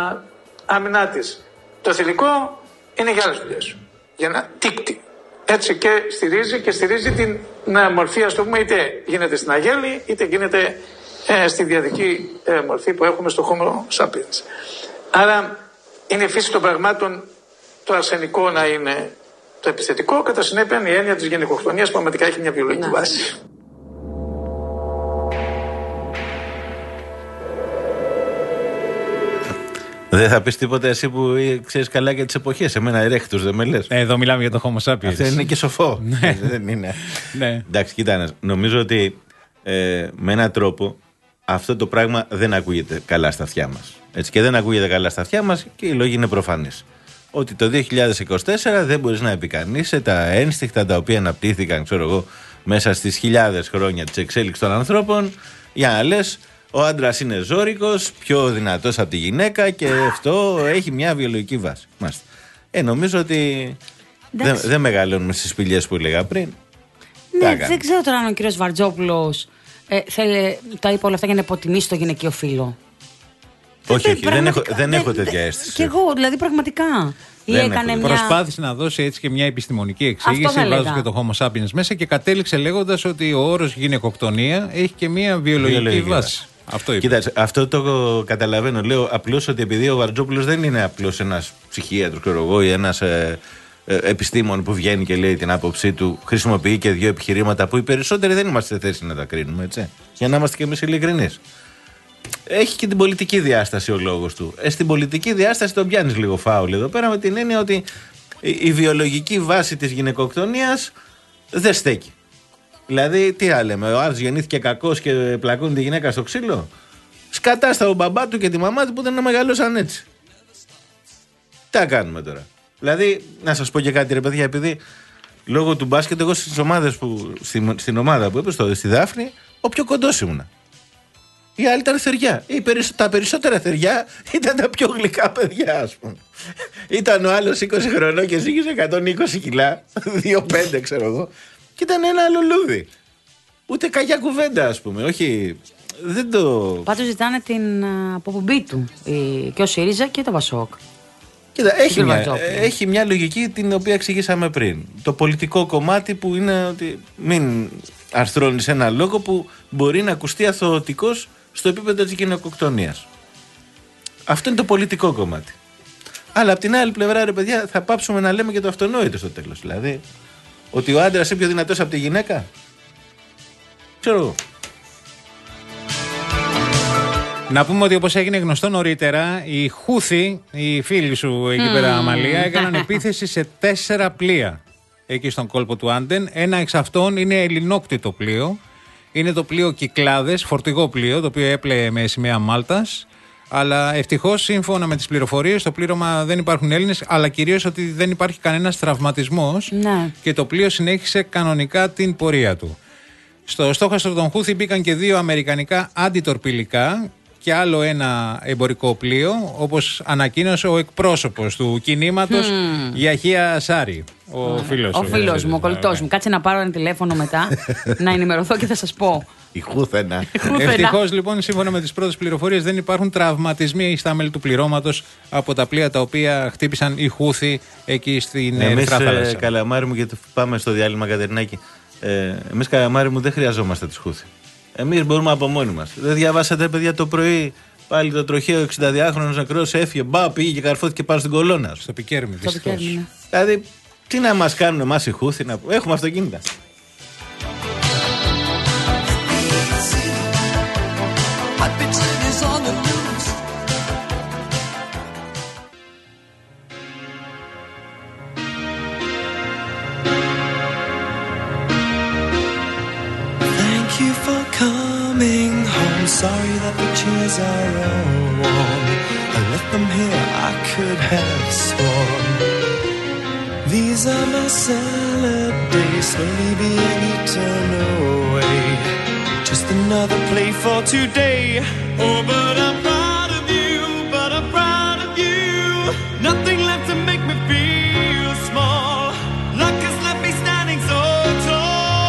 άμυνά της. Το θηλυκό είναι για άλλες δουλειές. Για να τίκτη. Έτσι και στηρίζει και στηρίζει την ε, μορφή, ας το πούμε, είτε γίνεται στην αγέλη, είτε γίνεται ε, στη διαδική ε, μορφή που έχουμε στο Homo sapiens. Άρα είναι η φύση των πραγμάτων το αρσενικό να είναι το επιθετικό, κατά συνέπεια η έννοια της γενικοκτονίας πραγματικά έχει μια βιολογική βάση. Δεν θα πεις τίποτα εσύ που ξέρεις καλά για τις εποχές. Εμένα ερέχτους δεν με λες. Εδώ μιλάμε για το Homo sapiens. Αυτό είναι και σοφό. Δεν είναι. Ναι. Εντάξει, κοίτα, νομίζω ότι ε, με έναν τρόπο αυτό το πράγμα δεν ακούγεται καλά στα αυτιά μας. Έτσι, και δεν ακούγεται καλά στα αυτιά μας και οι λόγοι είναι προφανείς. Ότι το δύο χιλιάδες είκοσι τέσσερα δεν μπορείς να επικανείσαι τα ένστικτα τα οποία αναπτύχθηκαν, ξέρω εγώ, μέσα στις χιλιάδες χρόνια της εξέλιξης των ανθρώπων, για να λες ο άντρας είναι ζώρικος, πιο δυνατός από τη γυναίκα και αυτό έχει μια βιολογική βάση. Μάλιστα. Ε, νομίζω ότι Δεν, δεν μεγαλώνουμε στις σπηλιές που έλεγα πριν. Ναι, δεν ξέρω τώρα αν ο κύριος Βαρτζόπουλος ε, θέλει, τα είπε όλα αυτά για να υποτιμήσει το γυναικείο φύλο. Όχι, όχι, δεν έχω, δεν έχω τέτοια αίσθηση. Κι εγώ, δηλαδή πραγματικά. Ή έκανε μια... Προσπάθησε να δώσει έτσι και μια επιστημονική εξήγηση, βάζοντας και το Homo sapiens μέσα και κατέληξε λέγοντας ότι ο όρος γυναικοκτονία έχει και μια βιολογική, βιολογική βάση. Αυτό είπε. Κοίταξε, αυτό το καταλαβαίνω. Λέω απλώς ότι επειδή ο Βαρτζόπουλος δεν είναι απλώς ένας ψυχίατρος, ξέρω εγώ, ή ένας ε, ε, επιστήμον που βγαίνει και λέει την άποψή του, χρησιμοποιεί και δύο επιχειρήματα που οι περισσότεροι δεν είμαστε σε θέση να τα κρίνουμε, έτσι. Για να είμαστε κι εμείς ειλικρινείς. Έχει και την πολιτική διάσταση ο λόγος του. Ε, στην πολιτική διάσταση τον πιάνεις λίγο φάουλ εδώ πέρα, με την έννοια ότι η, η βιολογική βάση της γυναικοκτονίας δεν στέκει. Δηλαδή, τι άλλο λέμε, ο άλλος γεννήθηκε κακός και πλακώνει τη γυναίκα στο ξύλο. Σκατάστα ο μπαμπά του και τη μαμά του που δεν μεγαλώσαν έτσι. Τι θα κάνουμε τώρα. Δηλαδή, να σας πω και κάτι, ρε παιδιά, επειδή λόγω του μπάσκετ, εγώ στις ομάδες που, στην, στην ομάδα που είπες, στη Δάφνη, ο πιο κοντός ήμουνα. Οι άλλοι ήταν θεριά. Οι περισ... Τα περισσότερα θεριά ήταν τα πιο γλυκά παιδιά, ας πούμε. Ήταν ο άλλος είκοσι χρονών και ζήγησε εκατόν είκοσι κιλά, δύο πέντε ξέρω εγώ. Και ήταν ένα άλλο λούδι. Ούτε κακιά κουβέντα, ας πούμε. Όχι, δεν το... Πάντως ζητάνε την αποπομπή του η... και ο ΣΥΡΙΖΑ και το ΠΑΣΟΚ. Κοίτα, έχει μια, έχει μια λογική την οποία εξηγήσαμε πριν. Το πολιτικό κομμάτι που είναι ότι μην αρθρώνεις ένα λόγο που μπορεί να ακουστεί αθωωτικός στο επίπεδο της γυναικοκτονίας. Αυτό είναι το πολιτικό κομμάτι. Αλλά από την άλλη πλευρά, ρε παιδιά, θα πάψουμε να λέμε και το αυτονόητο στο τέλος. Δηλαδή, ότι ο άντρας είναι πιο δυνατός από τη γυναίκα. Ξέρω εγώ. Να πούμε ότι όπως έγινε γνωστό νωρίτερα, οι Χούθοι, οι φίλοι σου εκεί mm. πέρα, Αμαλία, έκαναν επίθεση σε τέσσερα πλοία εκεί στον κόλπο του Άντεν. Ένα εξ αυτών είναι ελληνόκτητο πλοίο. Είναι το πλοίο Κυκλάδες, φορτηγό πλοίο, το οποίο έπλεε με σημαία Μάλτας. Αλλά ευτυχώς, σύμφωνα με τις πληροφορίες, στο πλήρωμα δεν υπάρχουν Έλληνες, αλλά κυρίως ότι δεν υπάρχει κανένας τραυματισμός ναι. και το πλοίο συνέχισε κανονικά την πορεία του. Στο στόχαστρο των Χούθη μπήκαν και δύο αμερικανικά αντιτορπιλικά και άλλο ένα εμπορικό πλοίο, όπως ανακοίνωσε ο εκπρόσωπος του κινήματος mm. Γιαχία Σάρη. Ο φίλος, ο φίλος μου, ο κολλητός μου. Κάτσε να πάρω ένα τηλέφωνο μετά, να ενημερωθώ και θα σας πω. Η Χούθενα. Ευτυχώς λοιπόν, σύμφωνα με τις πρώτες πληροφορίες, δεν υπάρχουν τραυματισμοί στα μέλη του πληρώματος από τα πλοία τα οποία χτύπησαν οι Χούθοι εκεί στην Ερυθρά Θάλασσα. Εμείς, Καλαμάρι μου, γιατί πάμε στο διάλειμμα, Κατερινάκη. Ε, εμείς, Καλαμάρι μου, δεν χρειαζόμαστε τις Χούθοι. Εμείς μπορούμε από μόνοι μας. Δεν διαβάσατε, παιδιά, το πρωί πάλι το τροχαίο εξηνταδυάχρονος νεκρός έφυγε, μπα, πήγε και καρφώθηκε πάνω στην κολόνα. Στο Πικέρμι, δυστυχώς. Δηλαδή, τι να μας κάνουν εμάς οι Χούθοι, να... έχουμε αυτοκίνητα. Sorry that the chairs are all warm. I left them here, I could have sworn. These are my salad days, slowly being eaten away. Just another play for today. Oh, but I'm proud of you, but I'm proud of you. Nothing left to make me feel small. Luck has left me standing so tall.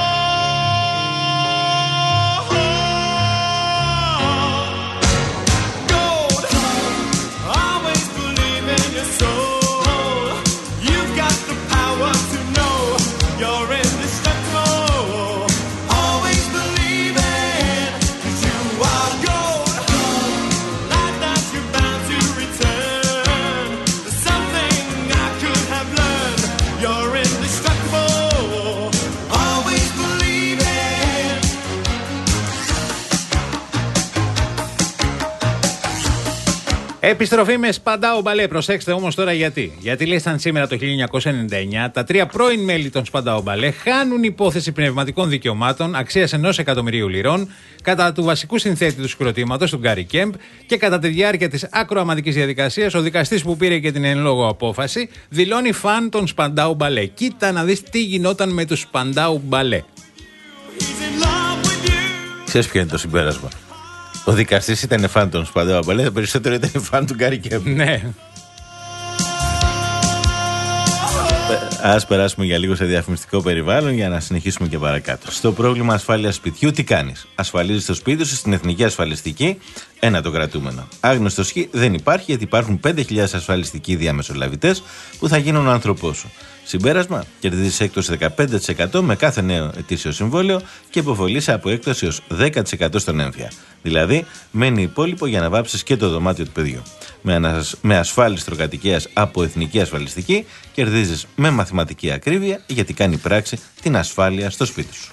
Επιστροφή με Σπαντάο Μπαλέ. Προσέξτε όμως τώρα γιατί. Γιατί λέει σαν σήμερα το χίλια εννιακόσια ενενήντα εννιά τα τρία πρώην μέλη των Σπαντάο Μπαλέ χάνουν υπόθεση πνευματικών δικαιωμάτων αξίας ενός εκατομμυρίου λιρών κατά του βασικού συνθέτη του συγκροτήματος, του Γκάρι Κέμπ, και κατά τη διάρκεια της ακροαματικής διαδικασίας ο δικαστής που πήρε και την εν λόγω απόφαση δηλώνει φαν των Σπαντάο Μπαλέ. Κοίτα να δεις τι γινόταν με τους Σπαντάο Μπαλέ. Ξέρεις ποιο είναι το συμπέρασμα? Ο δικαστής ήταν φαν των Σπαντάο Μπαλέ, το περισσότερο ήταν φαν του Γκάρι Κέμπ. Ναι. Ας περάσουμε για λίγο σε διαφημιστικό περιβάλλον για να συνεχίσουμε και παρακάτω. Στο πρόβλημα ασφάλειας σπιτιού, τι κάνεις? Ασφαλίζεις το σπίτι σου στην Εθνική Ασφαλιστική, ένα το κρατούμενο. Άγνωστο χ δεν υπάρχει, γιατί υπάρχουν πέντε χιλιάδες ασφαλιστικοί διαμεσολαβητές που θα γίνουν ο άνθρωπός σου. Συμπέρασμα, κερδίζεις έκπτωση δεκαπέντε τοις εκατό με κάθε νέο ετήσιο συμβόλαιο και υποφολείσαι από έκπτωση ως δέκα τοις εκατό στον έμφυα. Δηλαδή, μένει υπόλοιπο για να βάψεις και το δωμάτιο του παιδιού. Με, ανασ... με ασφάλιση τροκατοικίας από Εθνική Ασφαλιστική, κερδίζεις με μαθηματική ακρίβεια, γιατί κάνει πράξη την ασφάλεια στο σπίτι σου.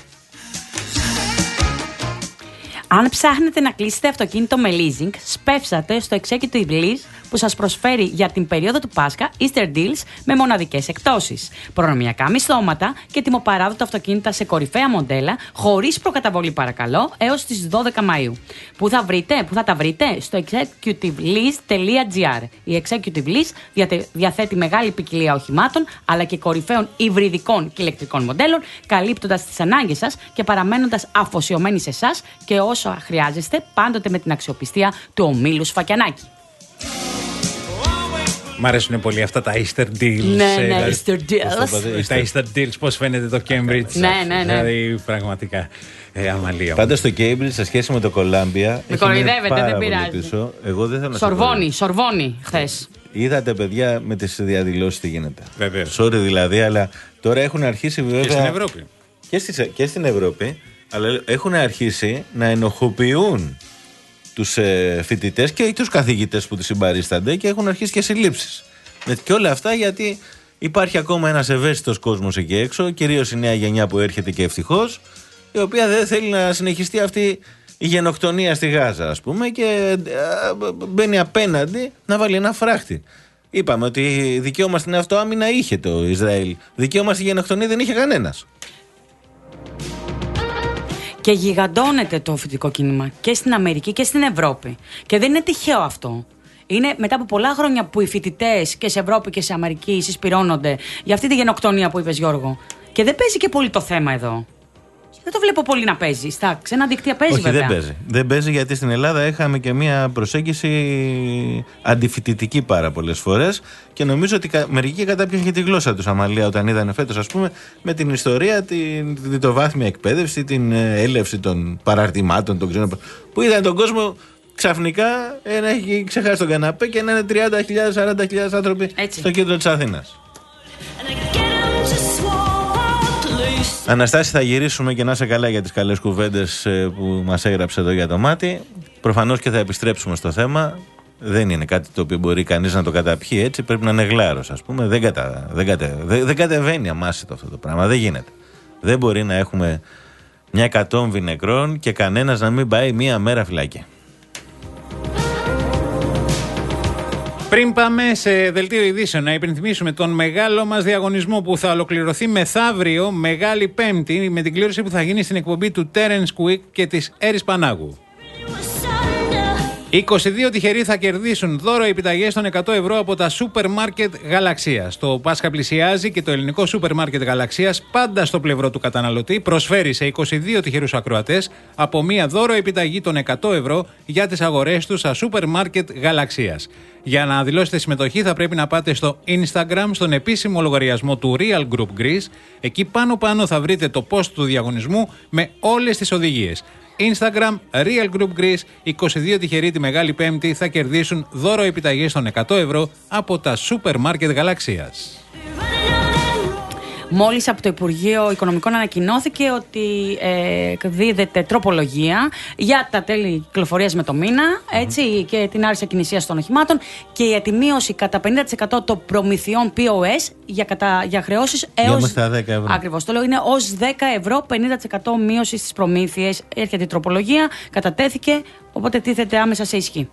Αν ψάχνετε να κλείσετε αυτοκίνητο με leasing, σπεύσατε στο Executive Lease που σας προσφέρει για την περίοδο του Πάσχα Easter Deals με μοναδικές εκπτώσεις. Προνομιακά μισθώματα και τιμοπαράδοτα αυτοκίνητα σε κορυφαία μοντέλα, χωρίς προκαταβολή παρακαλώ, έως τις δώδεκα Μαΐου. Πού θα βρείτε, πού θα τα βρείτε? Στο executivelease τελεία gr. Η Executive Lease διαθέτει μεγάλη ποικιλία οχημάτων, αλλά και κορυφαίων υβριδικών και ηλεκτρικών μοντέλων, καλύπτοντας τις ανάγκες σας και παραμένοντας αφοσιωμένοι σε εσάς και όσο χρειάζεστε, πάντοτε με την αξιοπιστία του ομίλου Σφακιανάκη. Μ' αρέσουν πολύ αυτά τα Easter Deals. Ναι, ναι, Easter Deals. Τα Easter Deals, πώς φαίνεται το Cambridge. Ναι, ναι, ναι. Δηλαδή, πραγματικά. Ε, αμαλία. Πάντα στο Cambridge, σε σχέση με το Columbia. Με κοροϊδεύετε, δεν πειράζει. Εγώ δεν θέλω να Σορβόνι, Σορβόνι, χθες. Είδατε, παιδιά, με τις διαδηλώσεις τι γίνεται. Βεβαίως. Sorry δηλαδή, αλλά τώρα έχουν αρχίσει βέβαια. Και στην Ευρώπη. Και, στις, και στην Ευρώπη, αλλά έχουν αρχίσει να ενοχοποιούν τους ε, φοιτητές και τους καθηγητές που τους συμπαρίστανται και έχουν αρχίσει και συλλήψεις. Και όλα αυτά γιατί υπάρχει ακόμα ένας ευαίσθητος κόσμος εκεί έξω, κυρίως η νέα γενιά που έρχεται και ευτυχώς, η οποία δεν θέλει να συνεχιστεί αυτή η γενοκτονία στη Γάζα, ας πούμε, και μπαίνει απέναντι να βάλει ένα φράχτη. Είπαμε ότι δικαίωμα στην αυτοάμυνα είχε το Ισραήλ. Δικαίωμα στη γενοκτονία δεν είχε κανένας. Και γιγαντώνεται το φοιτητικό κίνημα και στην Αμερική και στην Ευρώπη. Και δεν είναι τυχαίο αυτό. Είναι μετά από πολλά χρόνια που οι φοιτητές και σε Ευρώπη και σε Αμερική συσπυρώνονται για αυτή τη γενοκτονία που είπες, Γιώργο. Και δεν παίζει και πολύ το θέμα εδώ. Δεν το βλέπω πολύ να παίζει. Στα ξένα δίκτυα παίζει. Όχι, βέβαια. δεν παίζει. Δεν παίζει γιατί στην Ελλάδα είχαμε και μια προσέγγιση αντιφοιτητική πάρα πολλές φορές και νομίζω ότι μερικοί κατάπιασαν και τη γλώσσα τους, Αμαλία, όταν είδαν φέτος, ας πούμε, με την ιστορία, την, την το βάθμια εκπαίδευση, την έλευση των παραρτημάτων, των ξένων, που είδαν τον κόσμο ξαφνικά να έχει ξεχάσει τον καναπέ και να είναι τριάντα χιλιάδες, σαράντα χιλιάδες άνθρωποι έτσι στο κέντρο της Αθήνας. Αναστάση, θα γυρίσουμε και να είσαι καλά για τις καλές κουβέντες που μας έγραψε εδώ για το μάτι. Προφανώς και θα επιστρέψουμε στο θέμα. Δεν είναι κάτι το οποίο μπορεί κανείς να το καταπιεί έτσι. Πρέπει να είναι γλάρος, ας πούμε. Δεν, κατα, δεν, κατε, δεν, δεν κατεβαίνει αμάσιτο αυτό το πράγμα. Δεν γίνεται. Δεν μπορεί να έχουμε μια εκατόμβη νεκρών και κανένας να μην πάει μία μέρα φυλακή. Πριν πάμε σε δελτίο ειδήσεων, να υπενθυμίσουμε τον μεγάλο μας διαγωνισμό που θα ολοκληρωθεί μεθαύριο, Μεγάλη Πέμπτη, με την κλήρωση που θα γίνει στην εκπομπή του Terence Quick και της Έρης Πανάγου. είκοσι δύο τυχεροί θα κερδίσουν δώρο επιταγές των εκατό ευρώ από τα σούπερ μάρκετ Γαλαξίας. Το Πάσχα πλησιάζει και το ελληνικό σούπερ μάρκετ Γαλαξίας, πάντα στο πλευρό του καταναλωτή, προσφέρει σε είκοσι δύο τυχερούς ακροατές από μία δώρο επιταγή των εκατό ευρώ για τις αγορές τους στα σούπερ μάρκετ Γαλαξίας. Για να δηλώσετε συμμετοχή θα πρέπει να πάτε στο Instagram, στον επίσημο λογαριασμό του Real Group Greece. Εκεί πάνω πάνω θα βρείτε το post του διαγωνισμού με όλες τις οδηγίες. Instagram, Real Group Greece, είκοσι δύο τυχεροί τη Μεγάλη Πέμπτη θα κερδίσουν δώρο επιταγής των εκατό ευρώ από τα σούπερ μάρκετ Γαλαξίας. Μόλις από το Υπουργείο Οικονομικών ανακοινώθηκε ότι ε, δίδεται τροπολογία για τα τέλη κυκλοφορίας με το μήνα, έτσι, mm-hmm. και την άρση ακινησίας των οχημάτων και για τη μείωση κατά πενήντα τοις εκατό των προμηθειών πι ο ες για, κατα, για χρεώσεις έως. Για δέκα ευρώ. Ακριβώς. Το λέω είναι ως δέκα ευρώ, πενήντα τοις εκατό μείωση στις προμήθειες. Έρχεται η τροπολογία, κατατέθηκε, οπότε τίθεται άμεσα σε ισχύ.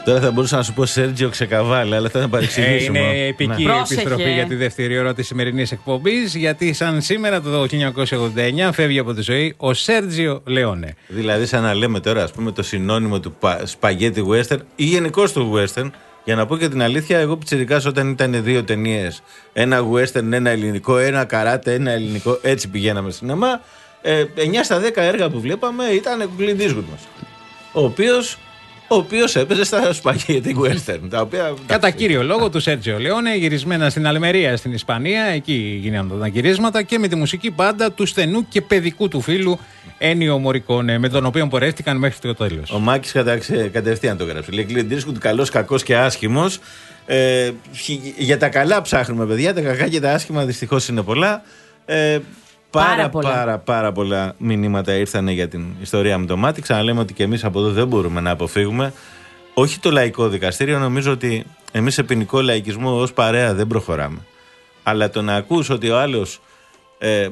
Τώρα θα μπορούσα να σου πω Σέρτζιο Ξεκαβάλα, αλλά θα είναι παρεξηγήσιμο. Ε, είναι επική ναι. επιστροφή για τη δεύτερη ώρα της σημερινής εκπομπής, γιατί σαν σήμερα το χίλια εννιακόσια ογδόντα εννιά φεύγει από τη ζωή ο Σέρτζιο Λεόνε. Δηλαδή, σαν να λέμε τώρα, ας πούμε, το συνώνυμο του σπαγγέτι western ή γενικώς του western. Για να πω και την αλήθεια, εγώ πιτσιρικάς όταν ήταν δύο ταινίες, ένα western, ένα ελληνικό, ένα καράτε, ένα ελληνικό, έτσι πηγαίναμε στο σινεμά. Ε, εννιά στα δέκα έργα που βλέπαμε ήταν ο Clint Eastwood μας, ο οποίος ο οποίος έπαιζε στα σπαγγέτι western. Τα οποία, κατά κύριο λόγο του Σέρτζιο Λεόνε, γυρισμένα στην Αλμερία στην Ισπανία, εκεί γίνανε τα γυρίσματα και με τη μουσική πάντα του στενού και παιδικού του φίλου Ένιο Μωρικόνε, με τον οποίο πορεύτηκαν μέχρι το τέλος. Ο Μάκης κατευθείαν το γράψε. Λέει Clint Eastwood, καλός, κακός και άσχημος. Ε, για τα καλά ψάχνουμε, παιδιά. Τα κακά και τα άσχημα δυστυχώς είναι πολλά. Ε, Πάρα, πάρα, πολλά. πάρα, πάρα πολλά μηνύματα ήρθαν για την ιστορία με το μάτι. Ξαναλέμε ότι και εμείς από εδώ δεν μπορούμε να αποφύγουμε. Όχι το λαϊκό δικαστήριο, νομίζω ότι εμείς σε ποινικό λαϊκισμό ως παρέα δεν προχωράμε. Αλλά το να ακούς ότι ο άλλος ε,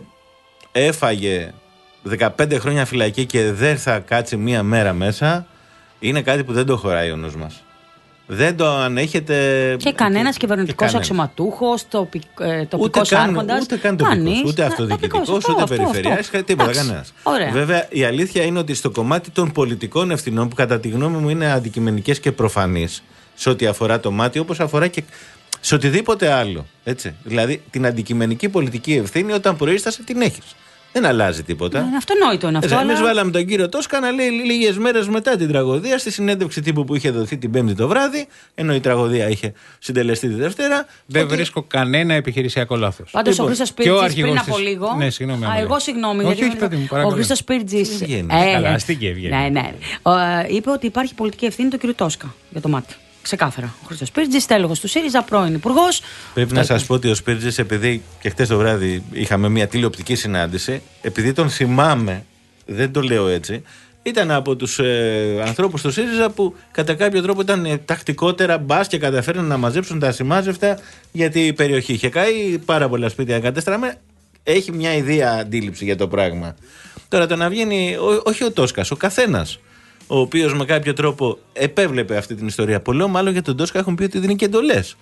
έφαγε δεκαπέντε χρόνια φυλακή και δεν θα κάτσει μία μέρα μέσα, είναι κάτι που δεν το χωράει ο νους μας. Δεν το ανέχεται. Και κανένας κυβερνητικός αξιωματούχος, τοπικός άρχοντας. Ούτε καν τοπικός, ούτε αυτοδιοικητικός, ούτε περιφερειάρχης, τίποτα κανένας. Βέβαια, η αλήθεια είναι ότι στο κομμάτι των πολιτικών ευθυνών, που κατά τη γνώμη μου είναι αντικειμενικές και προφανείς σε ό,τι αφορά το μάτι, όπως αφορά και σε οτιδήποτε άλλο. Έτσι. Δηλαδή, την αντικειμενική πολιτική ευθύνη, όταν προείστασε, την έχεις. Δεν αλλάζει τίποτα. Είναι αυτονόητο είναι αυτό. Εμείς αλλά... βάλαμε τον κύριο Τόσκα να λέει λίγες μέρες μετά την τραγωδία, στη συνέντευξη τύπου που είχε δοθεί την Πέμπτη το βράδυ, ενώ η τραγωδία είχε συντελεστεί τη Δευτέρα. Δεν ότι... βρίσκω κανένα επιχειρησιακό λάθος. Πάντως ο Χρήστος Πύρτζης πριν από λίγο. Ναι, συγγνώμη. Α, εγώ συγγνώμη. Όχι, όχι, παιδί μου, ο Χρήστος Πύρτζης. Καλά, αστική ευγένεια. Ναι, ναι. Είπε ότι υπάρχει πολιτική ευθύνη του κύριου Τόσκα για το μάτι. Ξεκάθαρα. Ο Χρήστος Πύρτζης, τέλεχος του ΣΥΡΙΖΑ, πρώην υπουργός. Πρέπει να σας πω ότι ο Σπύρτζης, επειδή και χτες το βράδυ είχαμε μια τηλεοπτική συνάντηση, επειδή τον θυμάμαι, δεν το λέω έτσι, ήταν από τους ε, ανθρώπους του ΣΥΡΙΖΑ που κατά κάποιο τρόπο ήταν ε, τακτικότερα, μπας και καταφέρνουν να μαζέψουν τα ασημάζευτα, γιατί η περιοχή είχε καεί, πάρα πολλά σπίτια εγκατεστραμμένα. Έχει μια ιδέα αντίληψη για το πράγμα. Τώρα το να βγαίνει, ό, όχι ο Τόσκας, ο καθένας, ο οποίος με κάποιο τρόπο επέβλεπε αυτή την ιστορία. Πολλό μάλλον για τον Τόσκα έχουν πει ότι δίνει και εντολές.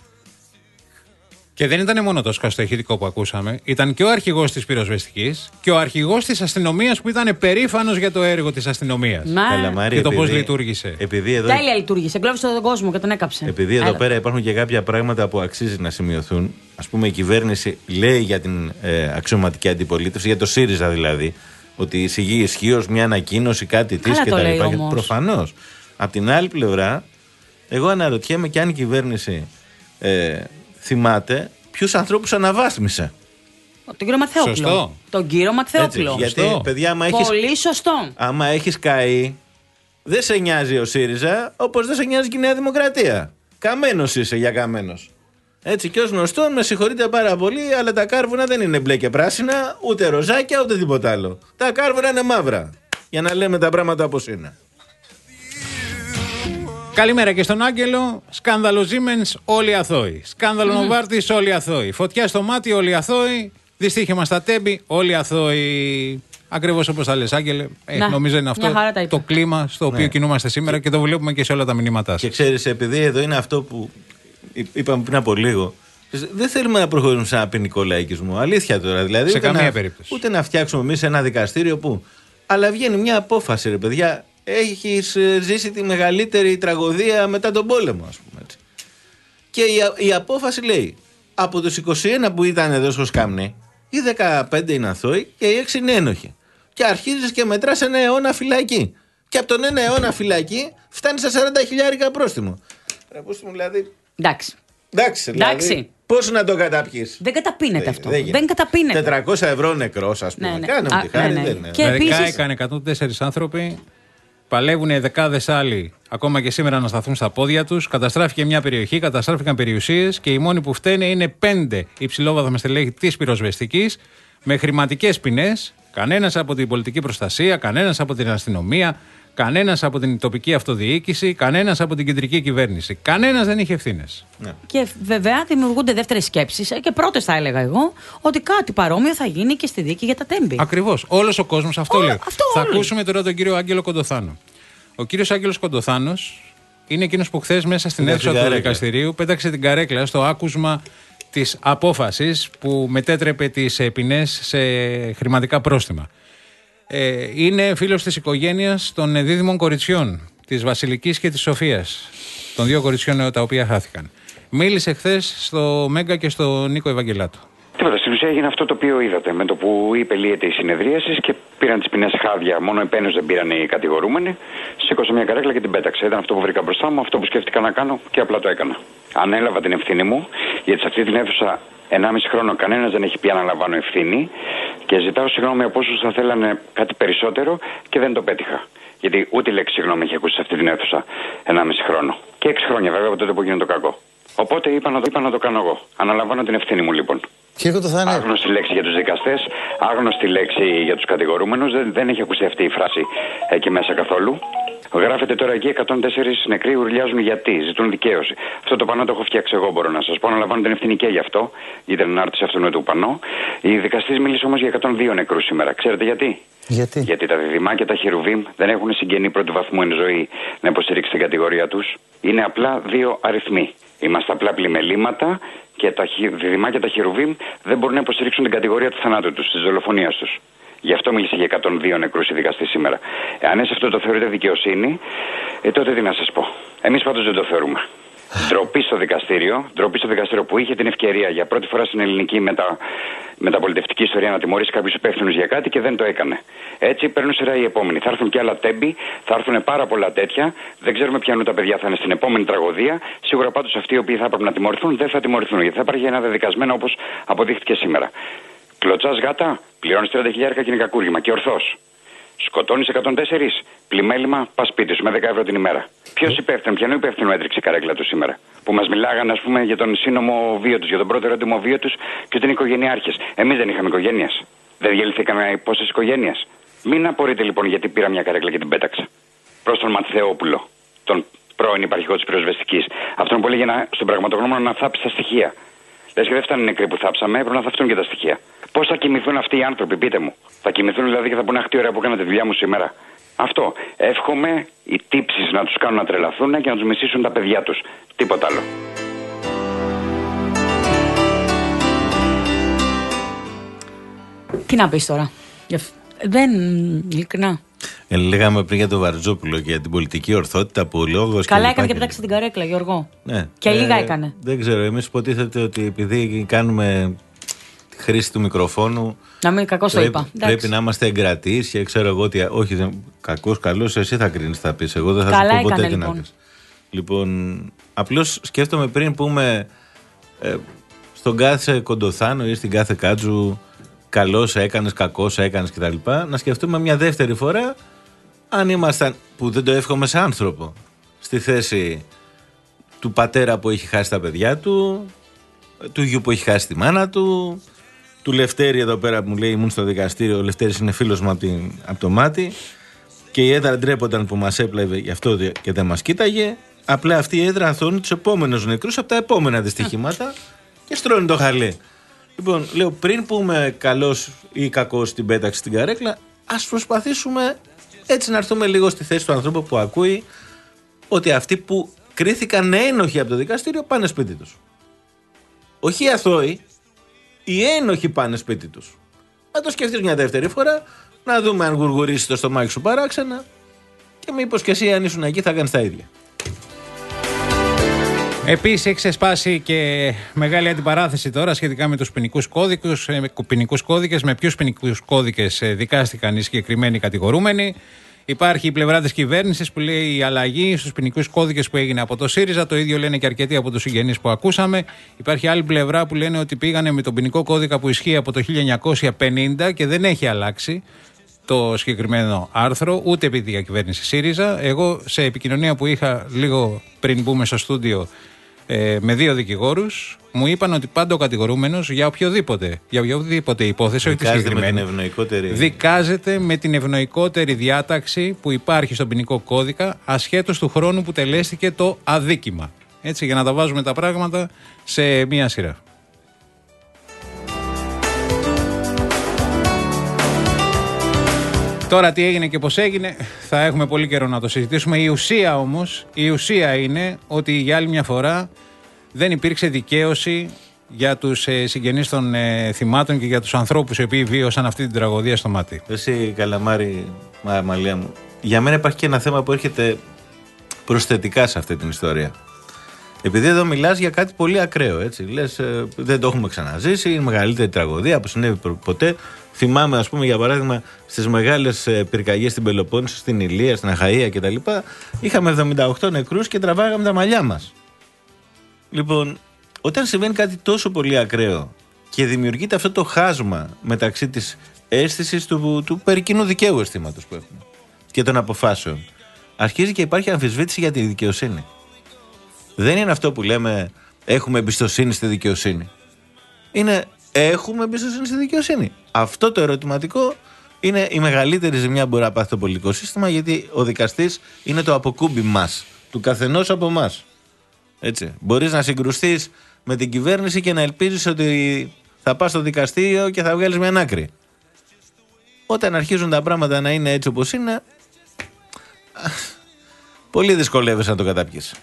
Και δεν ήταν μόνο το Τόσκα στο ηχητικό που ακούσαμε. Ήταν και ο αρχηγός της πυροσβεστικής και ο αρχηγός της αστυνομίας που ήταν περήφανος για το έργο της αστυνομίας. Μα... και το πώς λειτουργήσε. Επειδή εδώ... Τέλεια λειτουργήσε. Εγκλώβησε τον κόσμο και τον έκαψε. Επειδή εδώ Έλα. πέρα υπάρχουν και κάποια πράγματα που αξίζει να σημειωθούν. Ας πούμε, η κυβέρνηση λέει για την ε, αξιωματική αντιπολίτευση, για το ΣΥΡΙΖΑ δηλαδή, ότι εισηγεί ισχύως μια ανακοίνωση, κάτι της κτλ. Προφανώς. Απ' την άλλη πλευρά, εγώ αναρωτιέμαι και αν η κυβέρνηση ε, θυμάται ποιους ανθρώπους αναβάθμισε. Τον κύριο Ματθαίοκλο. Σωστό. Τον κύριο Ματθαίοκλο. Γιατί, παιδιά, άμα έχεις, πολύ σωστό. Άμα έχεις καεί, δεν σε νοιάζει ο ΣΥΡΙΖΑ, όπως δεν σε νοιάζει και η Νέα Δημοκρατία. Καμένος είσαι για καμένος. Έτσι, και ως γνωστόν, με συγχωρείτε πάρα πολύ, αλλά τα κάρβουνα δεν είναι μπλε και πράσινα, ούτε ροζάκια, ούτε τίποτα άλλο. Τα κάρβουνα είναι μαύρα. Για να λέμε τα πράγματα όπως είναι. Καλημέρα και στον Άγγελο. Σκάνδαλο Siemens, όλοι αθώοι. Σκάνδαλο Νοβάρτης, mm. όλοι αθώοι. Φωτιά στο μάτι, όλοι αθώοι. Δυστύχημα στα Τέμπη, όλοι αθώοι. Ακριβώς όπως τα λες, Άγγελε. Ε, να, νομίζω είναι αυτό το κλίμα στο οποίο ναι. κινούμαστε σήμερα και το βλέπουμε και σε όλα τα μηνύματά σας. Και ξέρεις, επειδή εδώ είναι αυτό που είπαμε πριν από λίγο, δεν θέλουμε να προχωρήσουμε σε ένα ποινικό λαϊκισμό. Αλήθεια τώρα. Δηλαδή, σε ούτε καμία να, περίπτωση. Ούτε να φτιάξουμε εμείς ένα δικαστήριο που. Αλλά βγαίνει μια απόφαση, ρε παιδιά. Έχεις ζήσει τη μεγαλύτερη τραγωδία μετά τον πόλεμο, ας πούμε έτσι. Και η, η απόφαση λέει, από τους είκοσι ένα που ήταν εδώ στο Σκάμνη, οι δεκαπέντε είναι αθώοι και οι έξι είναι ένοχοι. Και αρχίζεις και μετράς ένα αιώνα φυλακή. Και από τον ένα αιώνα φυλακή φτάνει στα σαράντα χιλιάρικα πρόστιμο. Ρε πούστε μου, δηλαδή. Εντάξει. Εντάξει, δηλαδή. Πώς να το καταπιείς. Δεν καταπίνεται δεν, αυτό. Δεν, δεν καταπίνεται. τετρακόσια ευρώ νεκρός, ας πούμε. Ναι, ναι. Κάνε μου τη χάρη. Ναι, ναι. Δεν είναι. Και επίσης... Έκαν εκατόν τέσσερις άνθρωποι. Παλεύουν δεκάδες άλλοι ακόμα και σήμερα να σταθούν στα πόδια τους. Καταστράφηκε μια περιοχή, καταστράφηκαν περιουσίες και οι μόνοι που φταίνε είναι πέντε υψηλόβαθμα στελέχη της πυροσβεστικής με χρηματικές ποινές. Κανένας από την πολιτική προστασία, κανένας από την αστυνομία, κανένας από την τοπική αυτοδιοίκηση, κανένας από την κεντρική κυβέρνηση. Κανένας δεν είχε ευθύνες. Ναι. Και βέβαια δημιουργούνται δεύτερες σκέψεις και πρώτες θα έλεγα εγώ ότι κάτι παρόμοιο θα γίνει και στη δίκη για τα Τέμπη. Ακριβώς. Όλος ο κόσμος αυτό Ό, λέει. Αυτό θα όλοι. ακούσουμε τώρα τον κύριο Άγγελο Κοντοθάνο. Ο κύριος Άγγελος Κοντοθάνος είναι εκείνος που χθες μέσα στην αίθουσα του δικαστηρίου πέταξε την καρέκλα στο άκουσμα της απόφασης που μετέτρεπε τις ποινές σε χρηματικά πρόστιμα. Ε, είναι φίλος της οικογένειας των δίδυμων κοριτσιών, της Βασιλικής και της Σοφίας, των δύο κοριτσιών τα οποία χάθηκαν. Μίλησε χθες στο Μέγκα και στο Νίκο Ευαγγελάτο. Τίποτα. Στην ουσία έγινε αυτό το οποίο είδατε. Με το που είπε λύεται η συνεδρίαση και πήραν τις ποινές χάδια. Μόνο επένους δεν πήραν οι κατηγορούμενοι. Σήκωσα μια καρέκλα και την πέταξε. Ήταν αυτό που βρήκα μπροστά μου, αυτό που σκέφτηκα να κάνω και απλά το έκανα. Ανέλαβα την ευθύνη μου, γιατί σε αυτή την αίθουσα ενάμιση χρόνο κανένας δεν έχει πει αναλαμβάνω ευθύνη. Και ζητάω συγγνώμη από όσους θα θέλανε κάτι περισσότερο και δεν το πέτυχα. Γιατί ούτε λέξη συγγνώμη έχει ακούσει σε αυτή την αίθουσα ενάμιση χρόνο. Και έξι χρόνια βέβαια από τότε που έγινε το κακό. Οπότε είπα να, το, είπα να το κάνω εγώ. Αναλαμβάνω την ευθύνη μου λοιπόν. Άγνωστη λέξη για τους δικαστές, άγνωστη λέξη για τους κατηγορούμενους. Δεν, δεν έχει ακουστεί αυτή η φράση εκεί μέσα καθόλου. Γράφεται τώρα εκεί εκατόν τέσσερα νεκροί ουρλιάζουν γιατί, ζητούν δικαίωση. Αυτό το πανό το έχω φτιάξει εγώ, μπορώ να σας πω. Αναλαμβάνω την ευθύνη και γι' αυτό. Ήταν ανάρτηση αυτού του πανό. Η δικαστής μίλησε όμως για εκατόν δύο νεκρούς σήμερα. Ξέρετε γιατί? Γιατί? Γιατί τα διδυμά και τα χερουβίμ δεν έχουν συγγενή πρώτου βαθμού εν ζωή να υποστηρίξει την κατηγορία τους. Είναι απλά δύο αριθμοί. Είμαστε απλά πλημελήματα και τα διδυμά και τα χερουβίμ δεν μπορούν να υποστηρίξουν την κατηγορία του θανάτου τους, της δολοφονίας τους. Γι' αυτό μίλησε για εκατόν δύο νεκρούς η δικαστή σήμερα. Εάν εσείς αυτό το θεωρείτε δικαιοσύνη, ε, τότε τι να σας πω. Εμείς πάντως δεν το θεωρούμε. Ντροπή στο δικαστήριο, ντροπή στο δικαστήριο που είχε την ευκαιρία για πρώτη φορά στην ελληνική μετα... μεταπολιτευτική ιστορία να τιμωρήσει κάποιους υπεύθυνους για κάτι και δεν το έκανε. Έτσι παίρνουν σειρά οι επόμενοι. Θα έρθουν και άλλα τέμπη, θα έρθουν πάρα πολλά τέτοια. Δεν ξέρουμε ποιανού τα παιδιά θα είναι στην επόμενη τραγωδία. Σίγουρα πάντως αυτοί οι οποίοι θα έπρεπε να τιμωρηθούν δεν θα τιμωρηθούν. Γιατί θα υπάρχει ένα δεδικασμένο όπως αποδείχθηκε σήμερα. Κλωτσάς γάτα, πληρώνεις τριάντα χιλιάδες και είναι κακούργημα και ορθώς. Σκοτώνεις εκατόν τέσσερα, πλημέλημα, πας σπίτι σου με δέκα ευρώ την ημέρα. Ποιος υπεύθυνο, ποιανού υπεύθυνο έτρεξε η καρέκλα του σήμερα? Που μας μιλάγανε, ας πούμε, για τον σύνομο βίο τους, για τον πρώτο ερώτημο βίο τους και ότι είναι οικογενειάρχες. Εμείς δεν είχαμε οικογένειες. Δεν διαλυθήκαμε πόσες οικογένειες. Μην απορείτε λοιπόν γιατί πήρα μια καρέκλα και την πέταξα. Προς τον Ματθεόπουλο, τον πρώην υπαρχηγό της πυροσβεστικής. Αυτόν που έλεγε να, στον πραγματογνώμονα να θάψει τα στοιχεία. Λες και δεν φτάνει οι νεκροί που θάψαμε, έπρεπε να θαυτούν και τα στοιχεία. Πώς θα κοιμηθούν αυτοί οι άνθρωποι, πείτε μου? Θα κοιμηθούν δηλαδή και θα πούνε αχ τι ωραία που έκανα τη δουλειά μου σήμερα? Αυτό. Εύχομαι οι τύψεις να τους κάνουν να τρελαθούν και να τους μισήσουν τα παιδιά τους. Τίποτα άλλο. Τι να πεις τώρα? Δεν, ειλικρινά. Ε, λέγαμε πριν για τον Βαρτζόπουλο και για την πολιτική ορθότητα που ο λόγος. Καλά έκανε και πέταξε την καρέκλα, Γιώργο. Ναι. Και ε, λίγα έκανε. Δεν ξέρω. Εμείς υποτίθεται ότι επειδή κάνουμε τη χρήση του μικροφόνου. Να μην κακώς το είπα. Πρέπει να είμαστε εγκρατείς και ξέρω εγώ ότι. Όχι, κακός, καλός, εσύ θα κρίνεις, θα πεις. Εγώ δεν θα Καλά σου πω ποτέ έκανε, τι λοιπόν. να πεις. Λοιπόν, απλώς σκέφτομαι πριν πούμε ε, στον κάθε Κοντοθάνο ή στην κάθε Κάτζου. Καλός έκανες, κακός έκανες κτλ. Να σκεφτούμε μια δεύτερη φορά αν ήμασταν, που δεν το εύχομαι σε άνθρωπο, στη θέση του πατέρα που έχει χάσει τα παιδιά του, του γιου που έχει χάσει τη μάνα του, του Λευτέρη εδώ πέρα που μου λέει ήμουν στο δικαστήριο. Ο Λευτέρης είναι φίλος μου από, την, από το μάτι και η έδρα ντρέπονταν που μας έπλευε γι' αυτό και δεν μας κοίταγε. Απλά αυτή η έδρα ανθώνει τους επόμενους νεκρούς από τα επόμενα δυστυχήματα και στρώνει το χαλί. Λοιπόν, λέω πριν πούμε καλός ή κακός στην πέταξη στην καρέκλα, ας προσπαθήσουμε έτσι να έρθουμε λίγο στη θέση του ανθρώπου που ακούει ότι αυτοί που κρίθηκαν ένοχοι από το δικαστήριο πάνε σπίτι τους. Όχι οι αθώοι, οι ένοχοι πάνε σπίτι τους. Να το σκεφτείς μια δεύτερη φορά, να δούμε αν γουργουρήσεις το στομάχι σου παράξενα και μήπως και εσύ αν ήσουν εκεί θα κάνεις τα ίδια. Επίσης έχει ξεσπάσει και μεγάλη αντιπαράθεση τώρα σχετικά με τους ποινικούς κώδικους, ποινικούς κώδικες, με ποιους ποινικούς κώδικες δικάστηκαν οι συγκεκριμένοι κατηγορούμενοι. Υπάρχει η πλευρά της κυβέρνησης που λέει η αλλαγή στους ποινικούς κώδικες που έγινε από το ΣΥΡΙΖΑ, το ίδιο λένε και αρκετοί από τους συγγενείς που ακούσαμε. Υπάρχει άλλη πλευρά που λένε ότι πήγανε με τον ποινικό κώδικα που ισχύει από το χίλια εννιακόσια πενήντα και δεν έχει αλλάξει το συγκεκριμένο άρθρο, ούτε επειδή η κυβέρνηση ΣΥΡΙΖΑ. Εγώ σε επικοινωνία που είχα λίγο πριν μπούμε στο στούντιο ε, με δύο δικηγόρους, μου είπαν ότι πάντα ο κατηγορούμενος για οποιοδήποτε, για οποιοδήποτε υπόθεση, όχι τη συγκεκριμένη, με ευνοϊκότερη... δικάζεται με την ευνοϊκότερη διάταξη που υπάρχει στον ποινικό κώδικα, ασχέτως του χρόνου που τελέστηκε το αδίκημα. Έτσι, για να τα βάζουμε τα πράγματα σε μία σειρά. Τώρα τι έγινε και πώς έγινε θα έχουμε πολύ καιρό να το συζητήσουμε. Η ουσία όμως, η ουσία είναι ότι για άλλη μια φορά δεν υπήρξε δικαίωση για τους ε, συγγενείς των ε, θυμάτων και για τους ανθρώπους οι οποίοι βίωσαν αυτή την τραγωδία στο μάτι. Εσύ Καλαμάρη, μα, Μαλία μου, για μένα υπάρχει και ένα θέμα που έρχεται προσθετικά σε αυτή την ιστορία. Επειδή εδώ μιλάς για κάτι πολύ ακραίο, έτσι. Λες, ε, δεν το έχουμε ξαναζήσει, είναι η μεγαλύτερη τραγωδία που συνέβη ποτέ. Θυμάμαι, ας πούμε, για παράδειγμα, στις μεγάλες ε, πυρκαγιές στην Πελοπόννησο, στην Ηλία, στην Αχαΐα κτλ. Είχαμε εβδομήντα οκτώ νεκρούς και τραβάγαμε τα μαλλιά μας. Λοιπόν, όταν συμβαίνει κάτι τόσο πολύ ακραίο και δημιουργείται αυτό το χάσμα μεταξύ της αίσθησης του, του περί κοινού δικαίου αισθήματος που έχουμε και των αποφάσεων, αρχίζει και υπάρχει αμφισβήτηση για τη δικαιοσύνη. Δεν είναι αυτό που λέμε έχουμε εμπιστοσύνη στη δικαιοσύνη. Είναι έχουμε εμπιστοσύνη στη δικαιοσύνη. Αυτό το ερωτηματικό είναι η μεγαλύτερη ζημιά που μπορεί να πάθει το πολιτικό σύστημα, γιατί ο δικαστής είναι το αποκούμπι μας, του καθενός από εμάς. Έτσι. Μπορείς να συγκρουστείς με την κυβέρνηση και να ελπίζεις ότι θα πας στο δικαστήριο και θα βγάλεις μια άκρη. Όταν αρχίζουν τα πράγματα να είναι έτσι όπως είναι, πολύ δυσκολεύεσαι να το καταπιείς.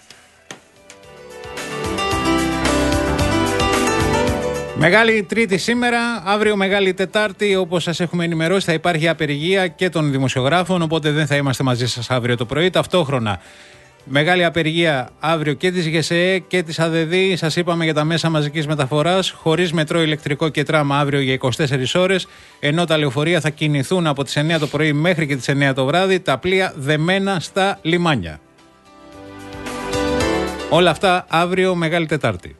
Μεγάλη Τρίτη σήμερα, αύριο Μεγάλη Τετάρτη, όπως σας έχουμε ενημερώσει, θα υπάρχει απεργία και των δημοσιογράφων, οπότε δεν θα είμαστε μαζί σας αύριο το πρωί. Ταυτόχρονα, μεγάλη απεργία αύριο και της ΓΕΣΕΕ και της ΑΔΔ, σας είπαμε για τα μέσα μαζικής μεταφοράς, χωρίς μετρό, ηλεκτρικό και τραμ αύριο για είκοσι τέσσερις ώρες, ενώ τα λεωφορεία θα κινηθούν από τις εννιά το πρωί μέχρι και τις εννιά το βράδυ, τα πλοία δεμένα στα λιμάνια. Όλα αυτά αύριο Μεγάλη Τετάρτη.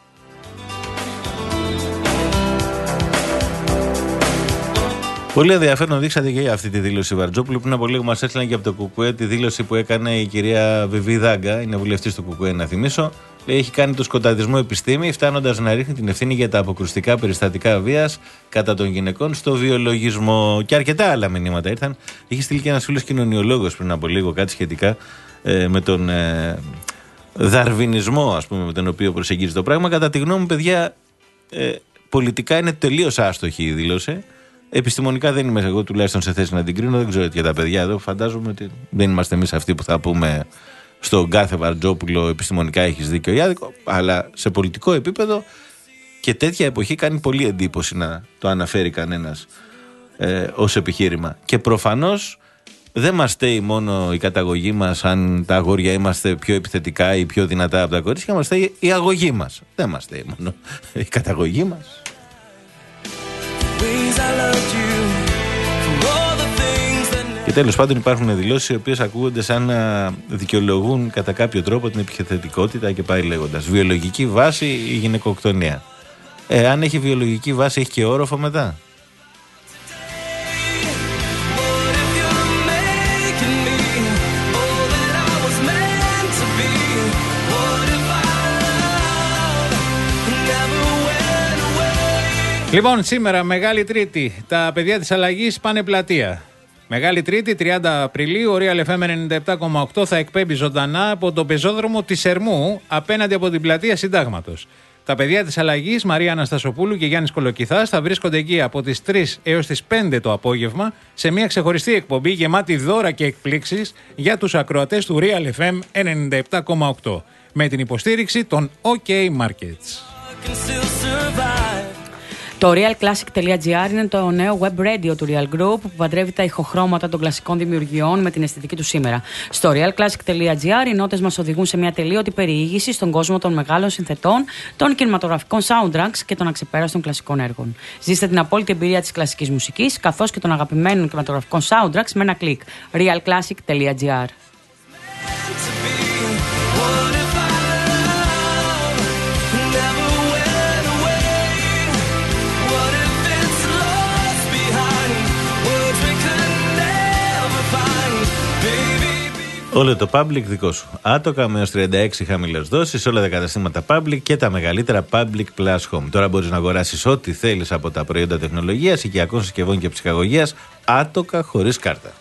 Πολύ ενδιαφέρον δείξατε και αυτή τη δήλωση Βαρτζόπουλου. Πριν από λίγο μας έστειλαν και από το ΚΚΕ τη δήλωση που έκανε η κυρία Βιβί Δάγκα, είναι βουλευτής του ΚΚΕ, να θυμίσω. Λέει, έχει κάνει το σκοταδισμό επιστήμη, φτάνοντας να ρίχνει την ευθύνη για τα αποκρουστικά περιστατικά βίας κατά των γυναικών στο βιολογισμό. Και αρκετά άλλα μηνύματα ήρθαν. Είχε στείλει και ένας φίλος κοινωνιολόγος πριν από λίγο κάτι σχετικά ε, με τον ε, δαρβινισμό, ας πούμε, με τον οποίο προσεγγίζει το πράγμα. Κατά τη γνώμη μου, παιδιά, ε, πολιτικά είναι τελείως άστοχη η δήλωση. Επιστημονικά δεν είμαι εγώ τουλάχιστον σε θέση να την κρίνω. Δεν ξέρω για τα παιδιά εδώ. Φαντάζομαι ότι δεν είμαστε εμείς αυτοί που θα πούμε στον κάθε Βαρτζόπουλο επιστημονικά έχεις δίκιο ή άδικο. Αλλά σε πολιτικό επίπεδο και τέτοια εποχή κάνει πολύ εντύπωση να το αναφέρει κανένας ε, ως επιχείρημα. Και προφανώς δεν μας στέει μόνο η καταγωγή μας, αν τα αγόρια είμαστε πιο επιθετικά ή πιο δυνατά από τα κορίτσια, μας στέει η αγωγή μας. Δεν μας στέει μόνο η καταγωγή μας. Και τέλος πάντων υπάρχουν δηλώσεις οι οποίες ακούγονται σαν να δικαιολογούν κατά κάποιο τρόπο την επιθετικότητα και πάει λέγοντας. Βιολογική βάση η γυναικοκτονία. Ε, αν έχει βιολογική βάση, έχει και όροφο μετά. Λοιπόν, σήμερα Μεγάλη Τρίτη, τα παιδιά της αλλαγής πάνε πλατεία. Μεγάλη Τρίτη, τριάντα Απριλίου, ο Real εφ εμ ενενήντα επτά κόμμα οκτώ θα εκπέμπει ζωντανά από τον πεζόδρομο της Ερμού απέναντι από την πλατεία Συντάγματος. Τα παιδιά της αλλαγής, Μαρία Αναστασοπούλου και Γιάννης Κολοκυθάς, θα βρίσκονται εκεί από τις τρεις έως τις πέντε το απόγευμα σε μια ξεχωριστή εκπομπή γεμάτη δώρα και εκπλήξεις για τους ακροατές του Real εφ εμ ενενήντα επτά κόμμα οκτώ με την υποστήριξη των OK Markets. Το realclassic.gr είναι το νέο web radio του Real Group που παντρεύει τα ηχοχρώματα των κλασικών δημιουργιών με την αισθητική του σήμερα. Στο realclassic.gr οι νότες μας οδηγούν σε μια τελείωτη περιήγηση στον κόσμο των μεγάλων συνθετών, των κινηματογραφικών soundtracks και των αξεπέραστων κλασικών έργων. Ζήστε την απόλυτη εμπειρία της κλασικής μουσικής καθώς και των αγαπημένων κινηματογραφικών soundtracks με ένα κλικ. realclassic.gr. Όλο το public δικό σου. Άτοκα με έως τριάντα έξι χαμηλές δόσεις, όλα τα καταστήματα public και τα μεγαλύτερα public plus home. Τώρα μπορείς να αγοράσεις ό,τι θέλεις από τα προϊόντα τεχνολογίας, οικιακών συσκευών και ψυχαγωγίας, άτοκα χωρίς κάρτα.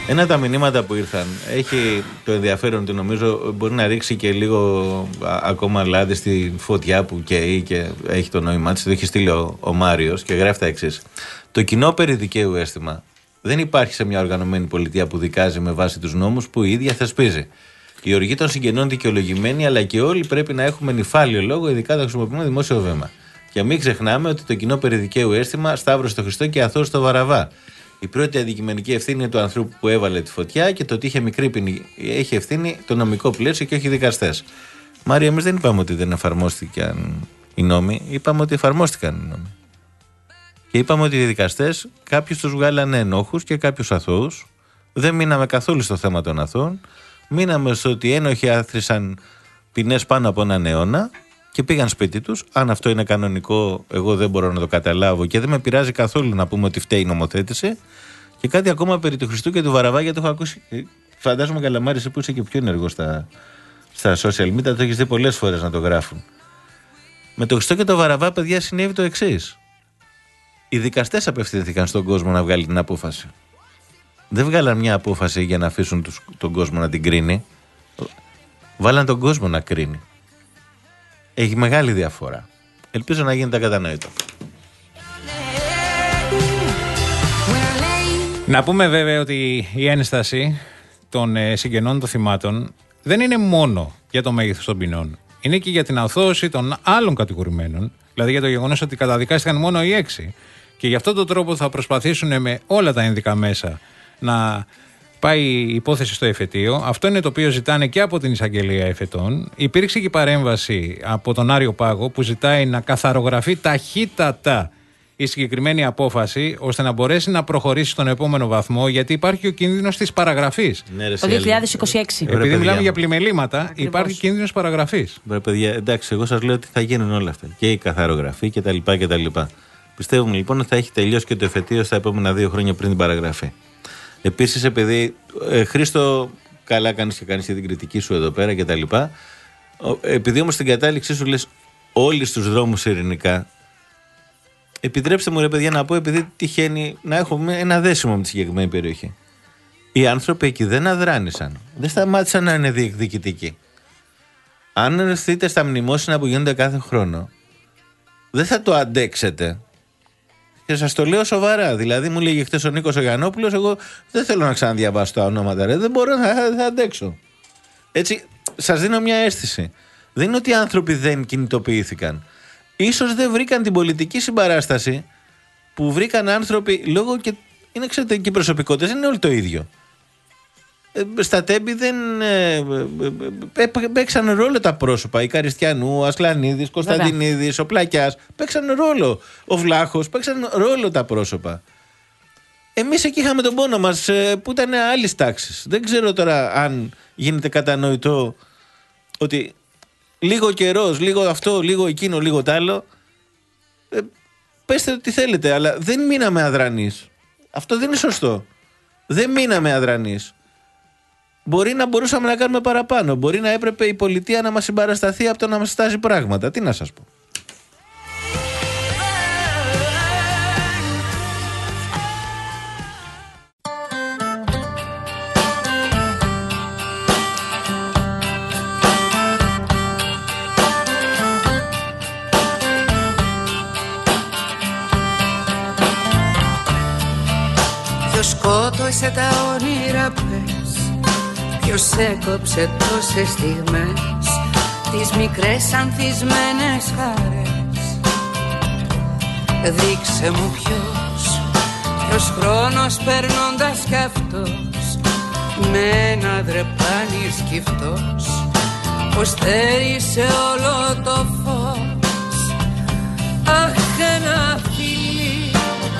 Ένα από τα μηνύματα που ήρθαν έχει το ενδιαφέρον του, νομίζω μπορεί να ρίξει και λίγο α, ακόμα λάδι στη φωτιά που καίει και έχει το νόημά της. Το έχει στείλει ο, ο Μάριος και γράφει τα εξής. Το κοινό περί δικαίου αίσθημα δεν υπάρχει σε μια οργανωμένη πολιτεία που δικάζει με βάση τους νόμους που η ίδια θεσπίζει. Η οργή των συγγενών δικαιολογημένη, αλλά και όλοι πρέπει να έχουμε νυφάλιο λόγο, ειδικά όταν χρησιμοποιούμε δημόσιο βήμα. Και μην ξεχνάμε ότι το κοινό περί δικαίου αίσθημα σταύρωσε το Χριστό και αθώωσε το Βαραβά. Η πρώτη αντικειμενική ευθύνη είναι του ανθρώπου που έβαλε τη φωτιά και το ότι είχε μικρή ποινή έχει ευθύνη το νομικό πλαίσιο και όχι οι δικαστές. Μάρια, εμείς δεν είπαμε ότι δεν εφαρμόστηκαν οι νόμοι, είπαμε ότι εφαρμόστηκαν οι νόμοι. Και είπαμε ότι οι δικαστές κάποιους τους βγάλανε ενόχους και κάποιους αθώους. Δεν μείναμε καθόλου στο θέμα των αθώων. Μείναμε στο ότι ένοχοι άθροισαν ποινές πάνω από έναν αιώνα και πήγαν σπίτι τους. Αν αυτό είναι κανονικό, εγώ δεν μπορώ να το καταλάβω και δεν με πειράζει καθόλου να πούμε ότι φταίει η νομοθέτηση. Και κάτι ακόμα περί του Χριστού και του Βαραβά, γιατί το έχω ακούσει. Φαντάζομαι, Καλαμάρη, εσύ που είσαι και πιο ενεργό στα, στα social media, το έχεις δει πολλές φορές να το γράφουν. Με το Χριστό και το Βαραβά, παιδιά, συνέβη το εξής. Οι δικαστές απευθύνθηκαν στον κόσμο να βγάλει την απόφαση. Δεν βγάλαν μια απόφαση για να αφήσουν τους, τον κόσμο να την κρίνει. Βάλαν τον κόσμο να κρίνει. Έχει μεγάλη διαφορά. Ελπίζω να γίνεται κατανοητό. Να πούμε βέβαια ότι η ένσταση των ε, συγγενών των θυμάτων δεν είναι μόνο για το μέγεθος των ποινών. Είναι και για την αθώωση των άλλων κατηγορουμένων. Δηλαδή για το γεγονός ότι καταδικάστηκαν μόνο οι έξι. Και γι' αυτόν τον τρόπο θα προσπαθήσουν με όλα τα ένδικα μέσα να πάει η υπόθεση στο εφετείο. Αυτό είναι το οποίο ζητάνε και από την εισαγγελία εφετών. Υπήρξε και παρέμβαση από τον Άριο Πάγο που ζητάει να καθαρογραφεί ταχύτατα η συγκεκριμένη απόφαση ώστε να μπορέσει να προχωρήσει στον επόμενο βαθμό, γιατί υπάρχει ο κίνδυνος της παραγραφής. Ναι, το δύο χιλιάδες είκοσι έξι. Επειδή παιδιά μιλάμε μου. για πλημελήματα, Ακριβώς. υπάρχει κίνδυνος παραγραφής. Βρε παιδιά, εντάξει, εγώ σας λέω ότι θα γίνουν όλα αυτά. Και η καθαρογραφή κτλ. κτλ. Πιστεύουμε λοιπόν ότι θα έχει τελειώσει και το εφετείο στα επόμενα δύο χρόνια πριν την παραγραφή. Επίσης, επειδή ε, Χρήστο, καλά κάνεις και κάνεις και την κριτική σου εδώ πέρα κτλ. Επειδή όμως στην κατάληξή σου λες όλοι στους δρόμους ειρηνικά, επιτρέψτε μου, ρε παιδιά, να πω, επειδή τυχαίνει να έχουμε ένα δέσιμο με τη συγκεκριμένη περιοχή. Οι άνθρωποι εκεί δεν αδράνησαν. Δεν σταμάτησαν να είναι διεκδικητικοί. Αν έρθετε στα μνημόσυνα που γίνονται κάθε χρόνο, δεν θα το αντέξετε. Και σας το λέω σοβαρά. Δηλαδή, μου λέγει χτες ο Νίκος ο Γιαννόπουλος, εγώ δεν θέλω να ξαναδιαβάσω τα ονόματα, ρε. Δεν μπορώ να θα αντέξω. Έτσι, σας δίνω μια αίσθηση. Δεν είναι ότι οι άνθρωποι δεν κινητοποιήθηκαν. Ίσως δεν βρήκαν την πολιτική συμπαράσταση που βρήκαν άνθρωποι λόγω και. Είναι, ξέρετε, και οι προσωπικότητες δεν είναι όλοι το ίδιο. Ε, στα Τέμπη δεν. Ε, ε, ε, παίξαν ρόλο τα πρόσωπα. Η Καριστιανού, ο Ασλανίδης, Κωνσταντινίδης, ο Πλακιάς. Παίξαν ρόλο. Ο Βλάχος. Παίξαν ρόλο τα πρόσωπα. Εμείς εκεί είχαμε τον πόνο μας ε, που ήταν άλλης τάξης. Δεν ξέρω τώρα αν γίνεται κατανοητό ότι λίγο καιρός, λίγο αυτό, λίγο εκείνο, λίγο τ' άλλο. Ε, πέστε ό,τι θέλετε, αλλά δεν μείναμε αδρανείς. Αυτό δεν είναι σωστό. Δεν μείναμε αδρανείς. Μπορεί να μπορούσαμε να κάνουμε παραπάνω. Μπορεί να έπρεπε η πολιτεία να μας συμπαρασταθεί από το να μας στάζει πράγματα. Τι να σας πω. Ποιος σκότωσε τα όνειρα πες, ποιος έκοψε τόσες στιγμές, τις μικρές ανθισμένες χαρές. Δείξε μου ποιος, ποιος χρόνος περνώντας κι αυτός, με ένα δρεπάνι σκυφτός, πως θέρισε όλο το φως. Αχ, ένα φιλί,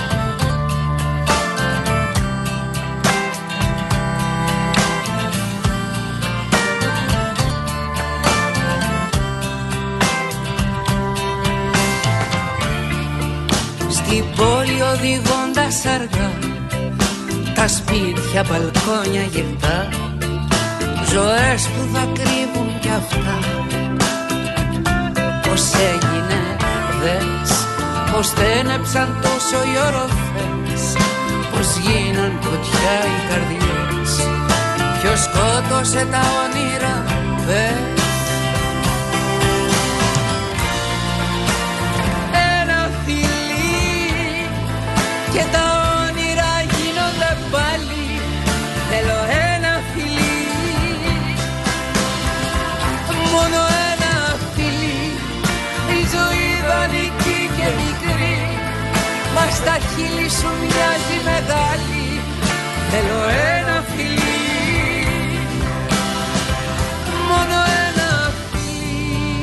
στην πόλη οδηγώντας αργά, τα σπίτια, μπαλκόνια γυρτά, ζωές που θα κρύβουν κι αυτά. Πώς έγινε δες, πως στένεψαν τόσο οι οροφές, πως γίναν φωτιά οι καρδιές, ποιος σκότωσε τα όνειρα, πες. Ένα φιλί και τα όνειρα γίνονται πάλι. Θέλω ένα φιλί, μόνο ένα φιλί. Η ζωή δανεική και μικρή, μα στα χείλη σου μοιάζει μεγάλη. Θέλω ένα φιλί, μόνο ένα φιλί.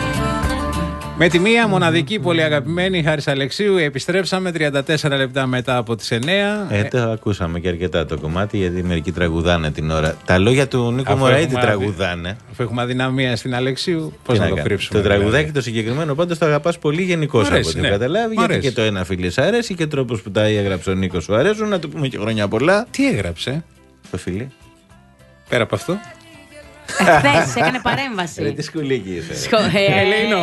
Με τη μία μοναδική πολύ αγαπημένη Χάρης Αλεξίου επιστρέψαμε τριάντα τέσσερα λεπτά μετά από τις εννέα. Ε, το ακούσαμε και αρκετά το κομμάτι, γιατί μερικοί τραγουδάνε την ώρα. Τα λόγια του Νίκο Μωραήτη τραγουδάνε. Αφού έχουμε αδυναμία στην Αλεξίου, πώς να, να το κρύψουμε. Το τραγουδάκι δηλαδή. Το συγκεκριμένο πάντως το αγαπάς πολύ γενικώς από ό,τι ναι. καταλάβει. Γιατί και το ένα φίλι σ' αρέσει και τρόπος που τα έγραψε ο Νίκος σου αρέσουν. Να του πούμε και χρόνια πολλά. Τι έγραψε το φίλι, πέρα από αυτό. Χθες έκανε παρέμβαση. Ρε τι σκουλίκι είσαι. Ελεηνό.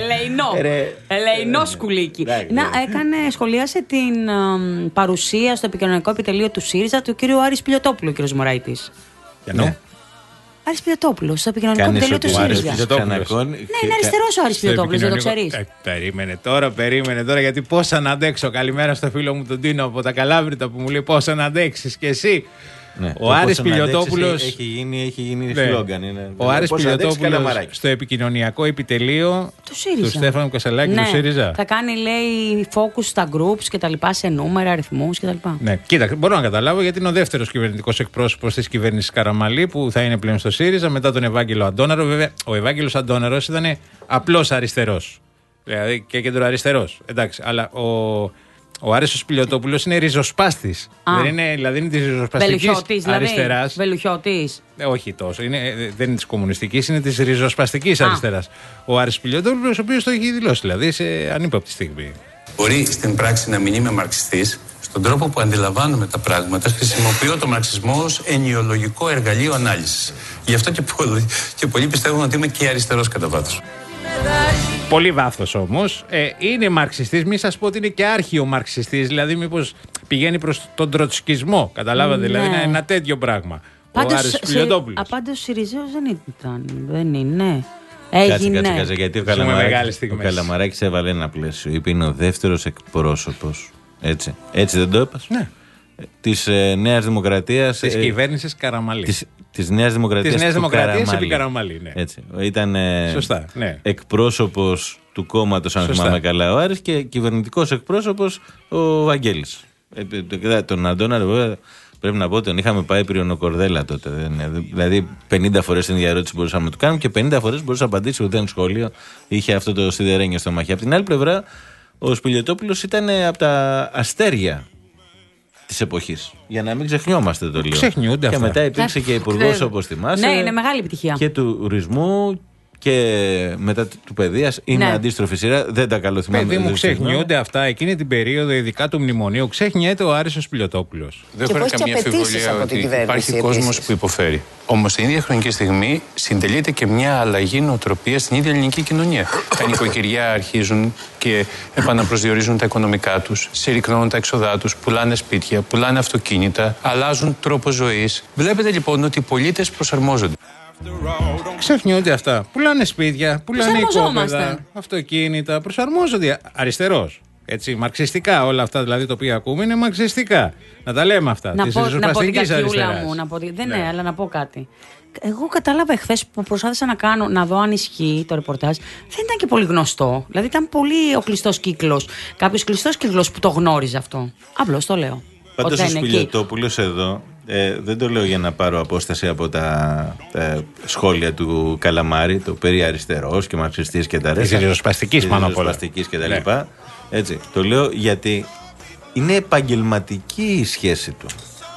Ελεηνό σκουλίκι. Να, έκανε, σχολίασε την παρουσία στο επικοινωνικό επιτελείο του ΣΥΡΙΖΑ του κύριου Άρη Πιλιοτόπουλου, ο κύριος Μωραήτης. Ναι. Άρης Πιλιοτόπουλος, στο επικοινωνικό επιτελείο του ΣΥΡΙΖΑ. Ναι, είναι αριστερός ο Άρης Πιλιοτόπουλος, δεν το ξέρεις. Περίμενε τώρα, περίμενε τώρα, γιατί πώς να αντέξω. Καλημέρα στο φίλο μου τον Τίνο από τα Καλάβρητα που μου λέει πώς να αντέξεις κι εσύ. Ναι, ο Άρης Πιλιοτόπουλος. Έχει γίνει, έχει γίνει ναι. σλόγγαν. Είναι, ο Άρης Πιλιοτόπουλος στο επικοινωνιακό επιτελείο του, του Στέφανου Κασελάκη ναι. του ΣΥΡΙΖΑ. Θα κάνει, λέει, focus στα groups και τα λοιπά, σε νούμερα, αριθμούς και τα λοιπά. Ναι, κοίτα, μπορώ να καταλάβω γιατί είναι ο δεύτερος κυβερνητικός εκπρόσωπος της κυβέρνησης Καραμαλή που θα είναι πλέον στο ΣΥΡΙΖΑ μετά τον Ευάγγελο Αντώναρο. Βέβαια, ο Ευάγγελος Αντώναρος ήταν απλός αριστερός. Δηλαδή και κεντροαριστερός. Εντάξει, αλλά ο. Ο Άρης Πιλιοτόπουλος είναι ριζοσπάστης. Δεν είναι, δηλαδή είναι της ριζοσπαστικής αριστεράς. Βελουχιώτης. Ε, όχι τόσο. Είναι, δεν είναι της κομμουνιστικής, είναι της ριζοσπαστικής αριστεράς. Ο Άρης Πιλιοτόπουλος, ο οποίος το έχει δηλώσει, δηλαδή σε ανύποπτη στιγμή. Μπορεί στην πράξη να μην είμαι μαρξιστής. Στον τρόπο που αντιλαμβάνομαι τα πράγματα, χρησιμοποιώ το μαρξισμό ως ενοιολογικό εργαλείο ανάλυσης. Γι' αυτό και πολλοί, και πολλοί πιστεύουν ότι είμαι και αριστερός κατά βάθος. Πολύ βάθος όμως. Ε, είναι μαρξιστής, μη σας πω ότι είναι και άρχιο μαρξιστής, δηλαδή μήπως πηγαίνει προς τον τροτσκισμό. Καταλάβατε, ναι. Δηλαδή είναι ένα τέτοιο πράγμα. Πάντως, ο Άρης Πιλιοτόπουλος. Απάντως Συριζέος δεν ήταν, δεν είναι. Έγινε. Κάτσε, κάτσε, γιατί ο Καλαμαράκης, ο Καλαμαράκης έβαλε ένα πλαίσιο. Είπε είναι ο δεύτερος εκπρόσωπος. Έτσι, έτσι δεν το έπας. Ναι. Της ε, Νέας Δημοκρατίας. Της ε, κυβέρνησης Καραμαλή. Της, της Νέας Δημοκρατίας. Της Νέας Δημοκρατίας επί Καραμαλή. Ναι. Έτσι. Ήταν ε, Σωστά, ναι. εκπρόσωπος του κόμματος, αν θυμάμαι καλά, ο Άρης, και κυβερνητικός εκπρόσωπος ο Βαγγέλης. Ε, τον Αντώναρο, βέβαια, πρέπει να πω, τον είχαμε πάει πριονοκορδέλα τότε. Δηλαδή, πενήντα φορές την διαρώτηση μπορούσαμε να του κάνουμε και πενήντα φορές μπορούσε να απαντήσει ούτε ένα σχόλιο. Είχε αυτό το σιδερένιο στο μαχί. Από την άλλη πλευρά, ο Σπιλιοτόπουλος ήταν από τα αστέρια της εποχής. Για να μην ξεχνιόμαστε το λίγο. Ξεχνιούνται και αυτά. μετά υπήρξε και υπουργός, όπως θυμάσαι. Ναι, είναι μεγάλη επιτυχία. Και του τουρισμού και μετά του παιδείας. Είναι ναι. αντίστροφη σειρά. Δεν τα καλοθυμάμαι. Παιδί μου, ξεχνιούνται αυτά εκείνη την περίοδο, ειδικά του μνημονίου. Ξεχνιέται ο Άρης ο Σπιλιοτόπουλος. Δεν έχω καμία αμφιβολία ότι υπάρχει κόσμος που υποφέρει. Όμως την ίδια χρονική στιγμή συντελείται και μια αλλαγή νοοτροπίας στην ίδια ελληνική κοινωνία. Τα νοικοκυριά αρχίζουν και επαναπροσδιορίζουν τα οικονομικά τους, συρρυκνώνουν τα έξοδά τους, πουλάνε σπίτια, πουλάνε αυτοκίνητα, αλλάζουν τρόπο ζωής. Βλέπετε λοιπόν ότι οι πολίτες προσαρμόζονται. Ξεχνιούνται αυτά. Πουλάνε σπίτια, πουλάνε οικόπεδα, αυτοκίνητα, προσαρμόζονται. Αριστερός. Έτσι, μαρξιστικά όλα αυτά δηλαδή τα οποία ακούμε είναι μαρξιστικά. Να τα λέμε αυτά. Να, της πω, να πω την καρδιούλα αριστεράς. μου. Να πω, δεν ναι. ναι, αλλά να πω κάτι. Εγώ κατάλαβα εχθές που προσπάθησα να κάνω, να δω αν ισχύει το ρεπορτάζ. Δεν ήταν και πολύ γνωστό. Δηλαδή ήταν πολύ ο κλειστός κύκλος. Κάποιος κλειστός κύκλος που το γνώριζε αυτό. Απλώς το λέω. Πάντως ο Σπιλιοτόπουλος εδώ, ε, δεν το λέω για να πάρω απόσταση από τα ε, σχόλια του Καλαμάρη, το περί αριστερός και μαρξιστής και τα ρέστα. Της ριζοσπαστικής πάνω απ' όλα. Και τα λοιπά. Έτσι, το λέω γιατί είναι επαγγελματική η σχέση του.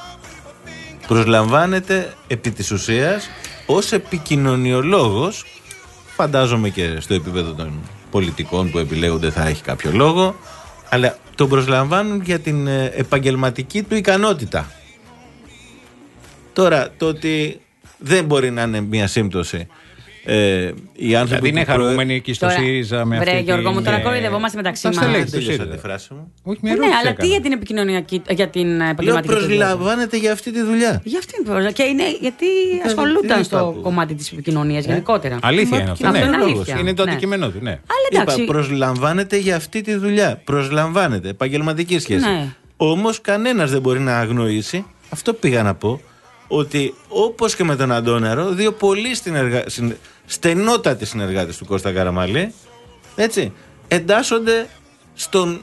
Προσλαμβάνεται επί της ουσίας ως επικοινωνιολόγος, φαντάζομαι και στο επίπεδο των πολιτικών που επιλέγονται θα έχει κάποιο λόγο, αλλά τον προσλαμβάνουν για την επαγγελματική του ικανότητα. Τώρα, το ότι δεν μπορεί να είναι μια σύμπτωση Ε, οι άνθρωποι δηλαδή είναι που προε- χαρούμενοι εκεί στο Τώρα, ΣΥΡΙΖΑ με βρε, αυτή Γιώργο μου, τώρα την, κοροϊδευόμαστε μεταξύ μας. τα στελέχη Δεν του τελείωσα ΣΥΡΙΖα. τη φράση μου. Όχι, μια Ναι, ερώτηση αλλά έκανα. τι για την επικοινωνιακή, για την Λέω επαγγελματική του δουλειά. προσλαμβάνεται για αυτή τη δουλειά. Για αυτήν την και είναι γιατί δεν ασχολούνταν είπα στο που. κομμάτι της επικοινωνίας γενικότερα. Αλήθεια είναι αυτό. Αυτό Ναι. είναι αλήθεια. Είναι το Ναι. αντικείμενό του, ναι. Αλλά Είπα, εντάξει. προσλαμβάνεται για αυτή τη δουλειά. Προσλαμβάνεται. Επαγγελματική σχέση. Ναι. Όμως κανένας δεν μπορεί να αγνοήσει, αυτό πήγα να πω, ότι όπως και με τον Αντώναρο, δύο πολύ συνεργα... συν... στενότατοι συνεργάτες του Κώστα Καραμαλή, έτσι, εντάσσονται στον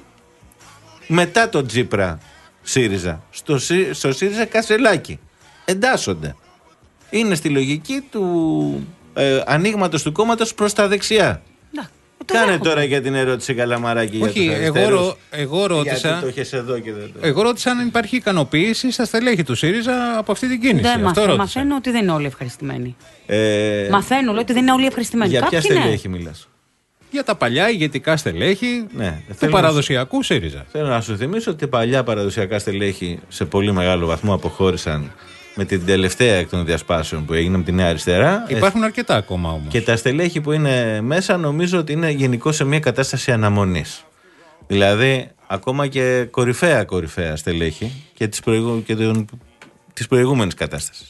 μετά τον Τσίπρα ΣΥΡΙΖΑ, στο, Σύ- στο ΣΥΡΙΖΑ Κασελάκη. Εντάσσονται. Είναι στη λογική του ε, ανοίγματος του κόμματος προς τα δεξιά. Κάνε τώρα για την ερώτηση Καλαμαράκη. Όχι, για τους εγώ, αριστερούς. ρω- εγώ ρώτησα. Γιατί το έχεις εδώ και δεν το... Εγώ ρώτησα αν υπάρχει ικανοποίηση στα στελέχη του ΣΥΡΙΖΑ από αυτή την κίνηση. Δεν Αυτό μαθα- ρώτησα. μαθαίνω ότι δεν είναι όλοι ευχαριστημένοι. Ε, Μαθαίνω, λέω ότι δεν είναι όλοι ευχαριστημένοι. για ποια Κάποιοι ναι. στελέχη μιλάς? Για τα παλιά ηγετικά στελέχη Ναι, του θέλω παραδοσιακού ΣΥΡΙΖΑ. Θέλω να σου θυμίσω ότι παλιά παραδοσιακά στελέχη σε πολύ μεγάλο βαθμό αποχώρησαν με την τελευταία εκ των διασπάσεων που έγινε με τη Νέα Αριστερά. Υπάρχουν αρκετά ακόμα όμως. Και τα στελέχη που είναι μέσα νομίζω ότι είναι γενικώ σε μια κατάσταση αναμονής. Δηλαδή, ακόμα και κορυφαία κορυφαία στελέχη και της, προηγου... και των... της προηγούμενης κατάστασης.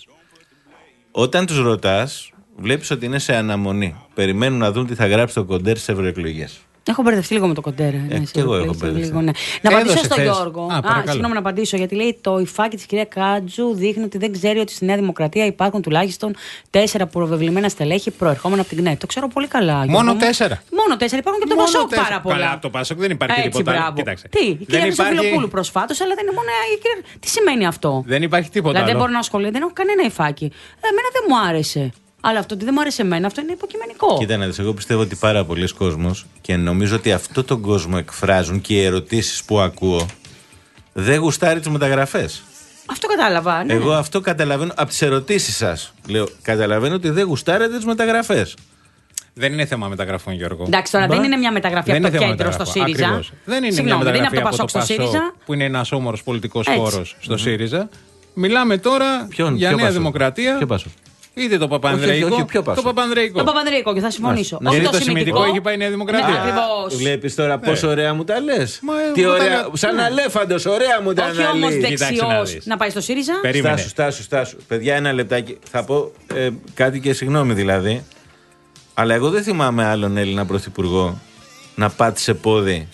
Όταν τους ρωτάς, βλέπεις ότι είναι σε αναμονή. Περιμένουν να δουν τι θα γράψει το Κοντέρ στις ευρωεκλογές. Έχω μπερδευτεί λίγο με το Κοντέρ. Ε, ναι, και εγώ έχω λίγο, μπερδευτεί. λίγο, ναι. Να απαντήσω Έδωσε στον θέση. Γιώργο. Α, παρακαλώ. συγγνώμη να απαντήσω, γιατί λέει το υφάκι τη κυρία Κάτζου δείχνει ότι δεν ξέρει ότι στη Νέα Δημοκρατία υπάρχουν τουλάχιστον τέσσερα προβεβλημένα στελέχη προερχόμενα από την ΚΝΕ. Το ξέρω πολύ καλά. Γιώργο Μόνο μου. τέσσερα. Μόνο τέσσερα. Υπάρχουν και από το Μόνο Πασόκ τέσσερα. πάρα πολλά. Καλά, από το Πασόκ δεν υπάρχει Έτσι, τίποτα άλλο. μπράβο. Κοίταξε. Τι, η Δεν κυρία υπάρχει- Χρυσοφυλοπούλου προσφάτω, αλλά δεν είναι μόνο η κυρία. Τι σημαίνει αυτό? Δεν υπάρχει τίποτα Δηλαδή δεν άλλο. μπορώ να ασχοληθώ, δεν έχω κανένα υφάκι. Ε, Εμένα δεν μου άρεσε. Αλλά αυτό ότι δεν μου άρεσε εμένα, αυτό είναι υποκειμενικό. Κοίτα να δεις, εγώ πιστεύω ότι πάρα πολλοί κόσμος και νομίζω ότι αυτό τον κόσμο εκφράζουν και οι ερωτήσεις που ακούω δεν γουστάρει τις μεταγραφές. Αυτό κατάλαβα. Ναι. Εγώ αυτό καταλαβαίνω από τις ερωτήσεις σας. Λέω, καταλαβαίνω ότι δεν γουστάρετε τις μεταγραφές. Δεν είναι θέμα μεταγραφών, Γιώργο. Εντάξει, τώρα Μπα. δεν είναι μια μεταγραφή Δεν από το είναι θέμα κέντρο στο μεταγραφών. ΣΥΡΙΖΑ. Ακριβώς. Δεν είναι Συγγνώμη, μια δεν είναι μεταγραφή από το Πασόκ στο Πασόκ, ΣΥΡΙΖΑ. που είναι ένας όμορος πολιτικός Έτσι. χώρος στο ΣΥΡΙΖΑ. Μιλάμε τώρα Ποιον, για ποιο Νέα Πασόκ? Δημοκρατία. Ποιο Πασόκ? Είτε το Παπανδρεϊκό. Όχι, όχι, ποιο το Πασόκ? Παπανδρεϊκό. Το Παπανδρέικο και θα συμφωνήσω. Να Όχι Γιατί το το σημαντικό έχει πάει η Νέα Δημοκρατία. Ναι, ακριβώς. Βλέπεις τώρα πόσο ωραία μου τα λες. Μα, εγώ Τι τα ωραία, λέω. σαν Ναι. αλέφαντος, ωραία μου τα Όχι όμως αναλύεις. Κοιτάξτε να δεξιός δεις. να πάει στο ΣΥΡΙΖΑ. Περίμενε. Στάσου, στάσου, στάσου. Παιδιά, ένα λεπτάκι. Θα πω ε, κάτι και συγγνώμη δηλαδή. Αλλά εγώ δεν θυμάμαι άλλον Έλληνα πρωθυπουργό να πάτησε πόδι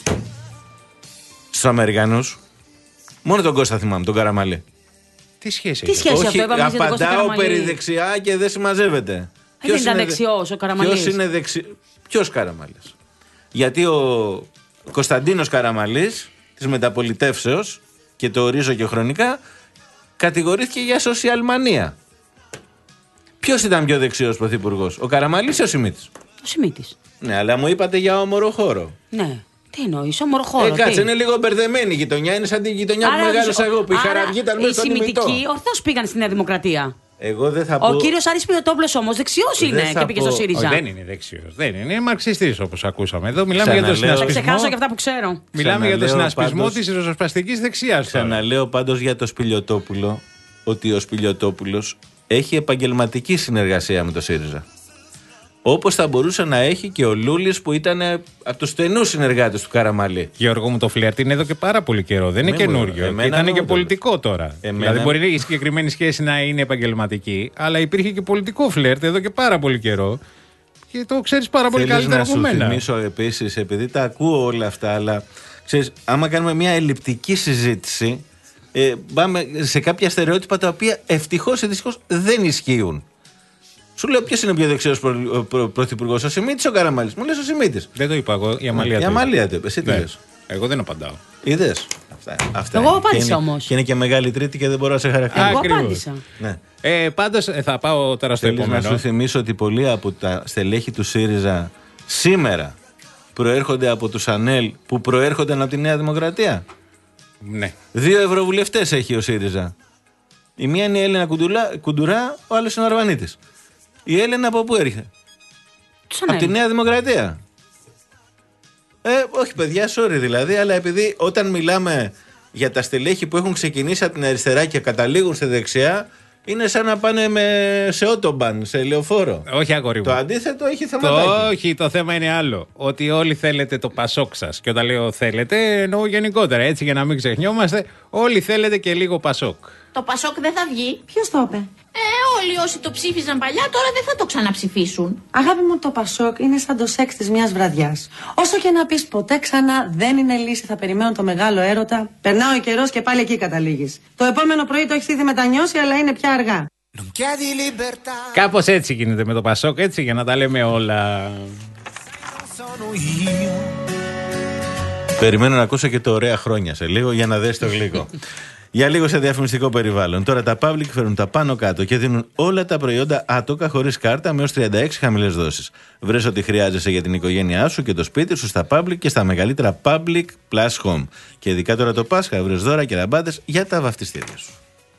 στους Αμερικανούς. Μόνο τον Κώστα θυμάμαι, τον Καραμαλή. Τι σχέση Τι έχει? σχέση Όχι, αυτό, είπαμε για τον Κώστα απαντάω Καραμαλή. περί δεξιά και δεν συμμαζεύεται. Ε, Ποιος δεν ήταν είναι- δεξιός ο Καραμαλής. Ποιος είναι δεξι... Ποιος Καραμαλής? Γιατί ο Κωνσταντίνος Καραμαλής της μεταπολιτεύσεως, και το ορίζω και χρονικά, κατηγορήθηκε για σοσιαλμανία. Ποιος ήταν πιο δεξιός πρωθυπουργός, ο Καραμαλής ή ο Σιμίτης? Ο Σιμίτης. Ναι, αλλά μου είπατε για όμορο χώρο. Ναι. Τι εννοείς, όμορο χώρο. Ε, κάτσε, τι? είναι λίγο μπερδεμένη η γειτονιά. Είναι σαν τη γειτονιά που Άρα, μεγάλωσα ο- εγώ, που η άρα, Χαραυγή ήταν μέσα στον Οι ημιτό. Σιμιτικοί ορθώς πήγαν στη Νέα Δημοκρατία. Εγώ δεν θα πω. Ο κύριος Άρης Πιλωτόπουλος όμως δεξιός Δεν είναι θα και πήγε πω- στο ΣΥΡΙΖΑ. Όχι, δεν είναι δεξιός. Δεν είναι. Είναι μαρξιστής όπως ακούσαμε. Εδώ μιλάμε για τον Ξαναλέω. Θα συνασπισμό. ξεχάσω και αυτά που ξέρω. Μιλάμε για τον Ξαναλέω συνασπισμό πάντως- της ριζοσπαστικής δεξιάς. τώρα. Ξαναλέω πάντως για το Σπηλιοτόπουλο ότι ο Σπηλιοτόπουλος έχει επαγγελματική συνεργασία με το ΣΥΡΙΖΑ. Όπως θα μπορούσε να έχει και ο Λούλης που ήταν από τους στενούς συνεργάτες του Καραμαλή. Γιώργο μου, το φλερτ είναι εδώ και πάρα πολύ καιρό. Δεν είναι Μη μου- καινούριο. εμένα Ήταν δεν και μου το πολιτικό τώρα. Εμένα- Δηλαδή, μπορεί η συγκεκριμένη σχέση να είναι επαγγελματική, αλλά υπήρχε και πολιτικό φλερτ εδώ και πάρα πολύ καιρό. Και το ξέρεις πάρα πολύ Θέλεις καλύτερα να από σου μένα. θυμίσω επίσης, επειδή τα ακούω όλα αυτά, αλλά ξέρεις, άμα κάνουμε μια ελλειπτική συζήτηση, ε, πάμε σε κάποια στερεότυπα τα οποία ευτυχώς ή δυστυχώς δεν ισχύουν. Σου λέω ποιος είναι ο πιο δεξιός προ, προ, πρωθυπουργός, ο Σιμίτης ή ο Καραμαλής? Μου λες ο Σιμίτης. Δεν το είπα εγώ, η Αμαλία Η το είπε. Αμαλία το είπε. Εσύ τι Ναι. λες? Εγώ δεν απαντάω. Είδες. Αυτά, αυτά Εγώ είναι. απάντησα Και είναι- όμως. Και είναι και μεγάλη τρίτη και δεν μπορώ να σε χαρακτηρίσω. Εγώ Ακριβώς. απάντησα. Ναι. Ε, πάντως ε, θα πάω τώρα στο Θέλεις να επόμενο. σου θυμίσω ότι πολλοί από τα στελέχη του ΣΥΡΙΖΑ σήμερα προέρχονται από τους ΑΝΕΛ που προέρχονται από τη Νέα Δημοκρατία. Ναι. Δύο ευρωβουλευτές έχει ο ΣΥΡΙΖΑ. Η μία είναι η Έλενα Κουντουλά, Κουντουρά, ο άλλος είναι ο Αρβανίτης. Η Έλενα από πού έρχεται? Τους Από τη ανέλει. Νέα Δημοκρατία. Ε, όχι παιδιά, sorry δηλαδή, αλλά επειδή όταν μιλάμε για τα στελέχη που έχουν ξεκινήσει από την αριστερά και καταλήγουν στη δεξιά, Είναι σαν να πάνε με, σε ότομπαν, σε λεωφόρο. Όχι, αγόρι μου. Το αντίθετο έχει θεματάκι. Το, όχι, το θέμα είναι άλλο. Ότι όλοι θέλετε το Πασόκ σας. Και όταν λέω θέλετε, εννοώ γενικότερα. Έτσι, για να μην ξεχνιόμαστε, όλοι θέλετε και λίγο Πασόκ. Το Πασόκ δεν θα βγει. Ποιος το είπε? Ε, όλοι όσοι το ψήφιζαν παλιά τώρα δεν θα το ξαναψηφίσουν. Αγάπη μου, το Πασόκ είναι σαν το σεξ της μιας βραδιάς. Όσο και να πεις ποτέ ξανά δεν είναι λύση, θα περιμένω το μεγάλο έρωτα. Περνάει ο καιρός και πάλι εκεί καταλήγεις. Το επόμενο πρωί το έχεις ήδη μετανιώσει, αλλά είναι πια αργά. Κάπως έτσι γίνεται με το Πασόκ, έτσι, για να τα λέμε όλα. Περιμένω να ακούσω και το ωραία χρόνια σε λίγο για να δεις το γλυκό. Για λίγο σε διαφημιστικό περιβάλλον. Τώρα τα Public φέρνουν τα πάνω κάτω και δίνουν όλα τα προϊόντα άτοκα χωρίς κάρτα με έως τριάντα έξι χαμηλές δόσεις. Βρες ό,τι χρειάζεσαι για την οικογένειά σου και το σπίτι σου στα Public και στα μεγαλύτερα Public Plus Home. Και ειδικά τώρα το Πάσχα βρες δώρα και ραμπάτες για τα βαφτιστήρια σου.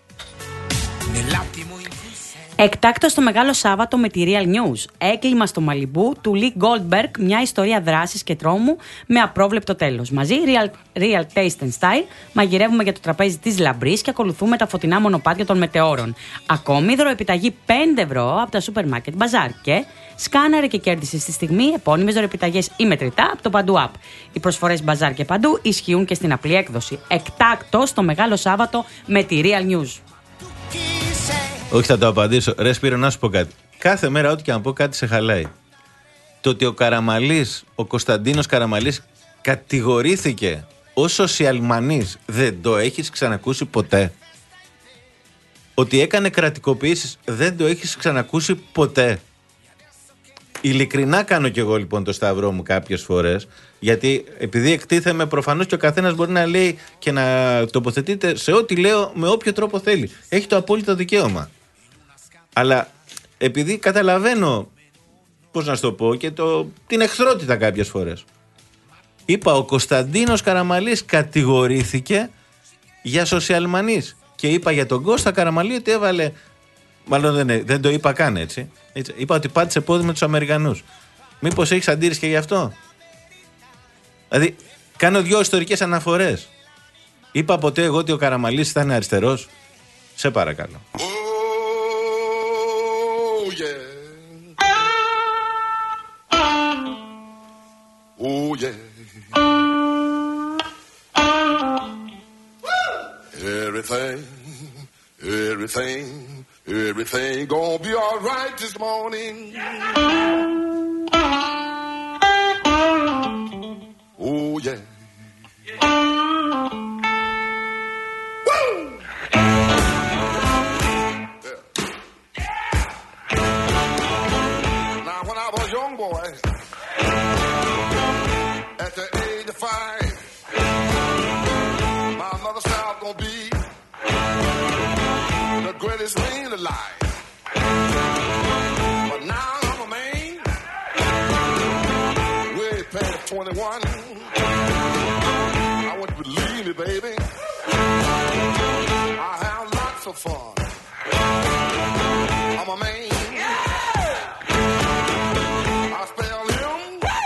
Εκτάκτο το Μεγάλο Σάββατο με τη Real News. Έκλειμα στο Μαλιμπού του Lee Goldberg, μια ιστορία δράσης και τρόμου με απρόβλεπτο τέλος. Μαζί, real, real taste and style, μαγειρεύουμε για το τραπέζι της λαμπρής και ακολουθούμε τα φωτεινά μονοπάτια των μετεώρων. Ακόμη, δωροεπιταγή πέντε ευρώ από τα σούπερ μάρκετ Bazaar και σκάναρε και κέρδισε στη στιγμή επώνυμες δωροεπιταγές ή μετρητά από το Παντού App. Οι προσφορές Bazaar και Παντού ισχύουν και στην απλή έκδοση. Εκτάκτο το Μεγάλο Σάββατο με τη Real News. Όχι, θα το απαντήσω. Ρε Σπύρο, να σου πω κάτι. Κάθε μέρα, ό,τι και αν πω, κάτι σε χαλάει. Το ότι ο Καραμαλής, ο Κωνσταντίνος Καραμαλής, κατηγορήθηκε ως σοσιαλμανής, δεν το έχεις ξανακούσει ποτέ. Ότι έκανε κρατικοποιήσεις, δεν το έχεις ξανακούσει ποτέ. Ειλικρινά κάνω κι εγώ λοιπόν το σταυρό μου κάποιες φορές, γιατί επειδή εκτίθεμαι προφανώς και ο καθένας μπορεί να λέει και να τοποθετείται σε ό,τι λέω με όποιο τρόπο θέλει. Έχει το απόλυτο δικαίωμα. Αλλά επειδή καταλαβαίνω, πώς να σου το πω, και το, την εχθρότητα κάποιες φορές. Είπα, ο Κωνσταντίνος Καραμαλής κατηγορήθηκε για σοσιαλμανής. Και είπα για τον Κώστα Καραμαλή ότι έβαλε, μάλλον δεν, δεν το είπα καν έτσι. έτσι. Είπα ότι πάτησε πόδι με τους Αμερικανούς. Μήπως έχεις αντίρρηση και γι' αυτό? Δηλαδή, κάνω δυο ιστορικές αναφορές. Είπα ποτέ εγώ ότι ο Καραμαλής ήταν αριστερός? Σε παρακαλώ. Oh yeah. Everything, everything, everything gonna be all right this morning. Oh yeah. Woo! Now when I was a young boy, at the age of five, my mother said I was gonna be the greatest man alive. But now I'm a man, way past twenty-one. I want you to believe me, baby. I have lots of fun. I'm a man. I spell him.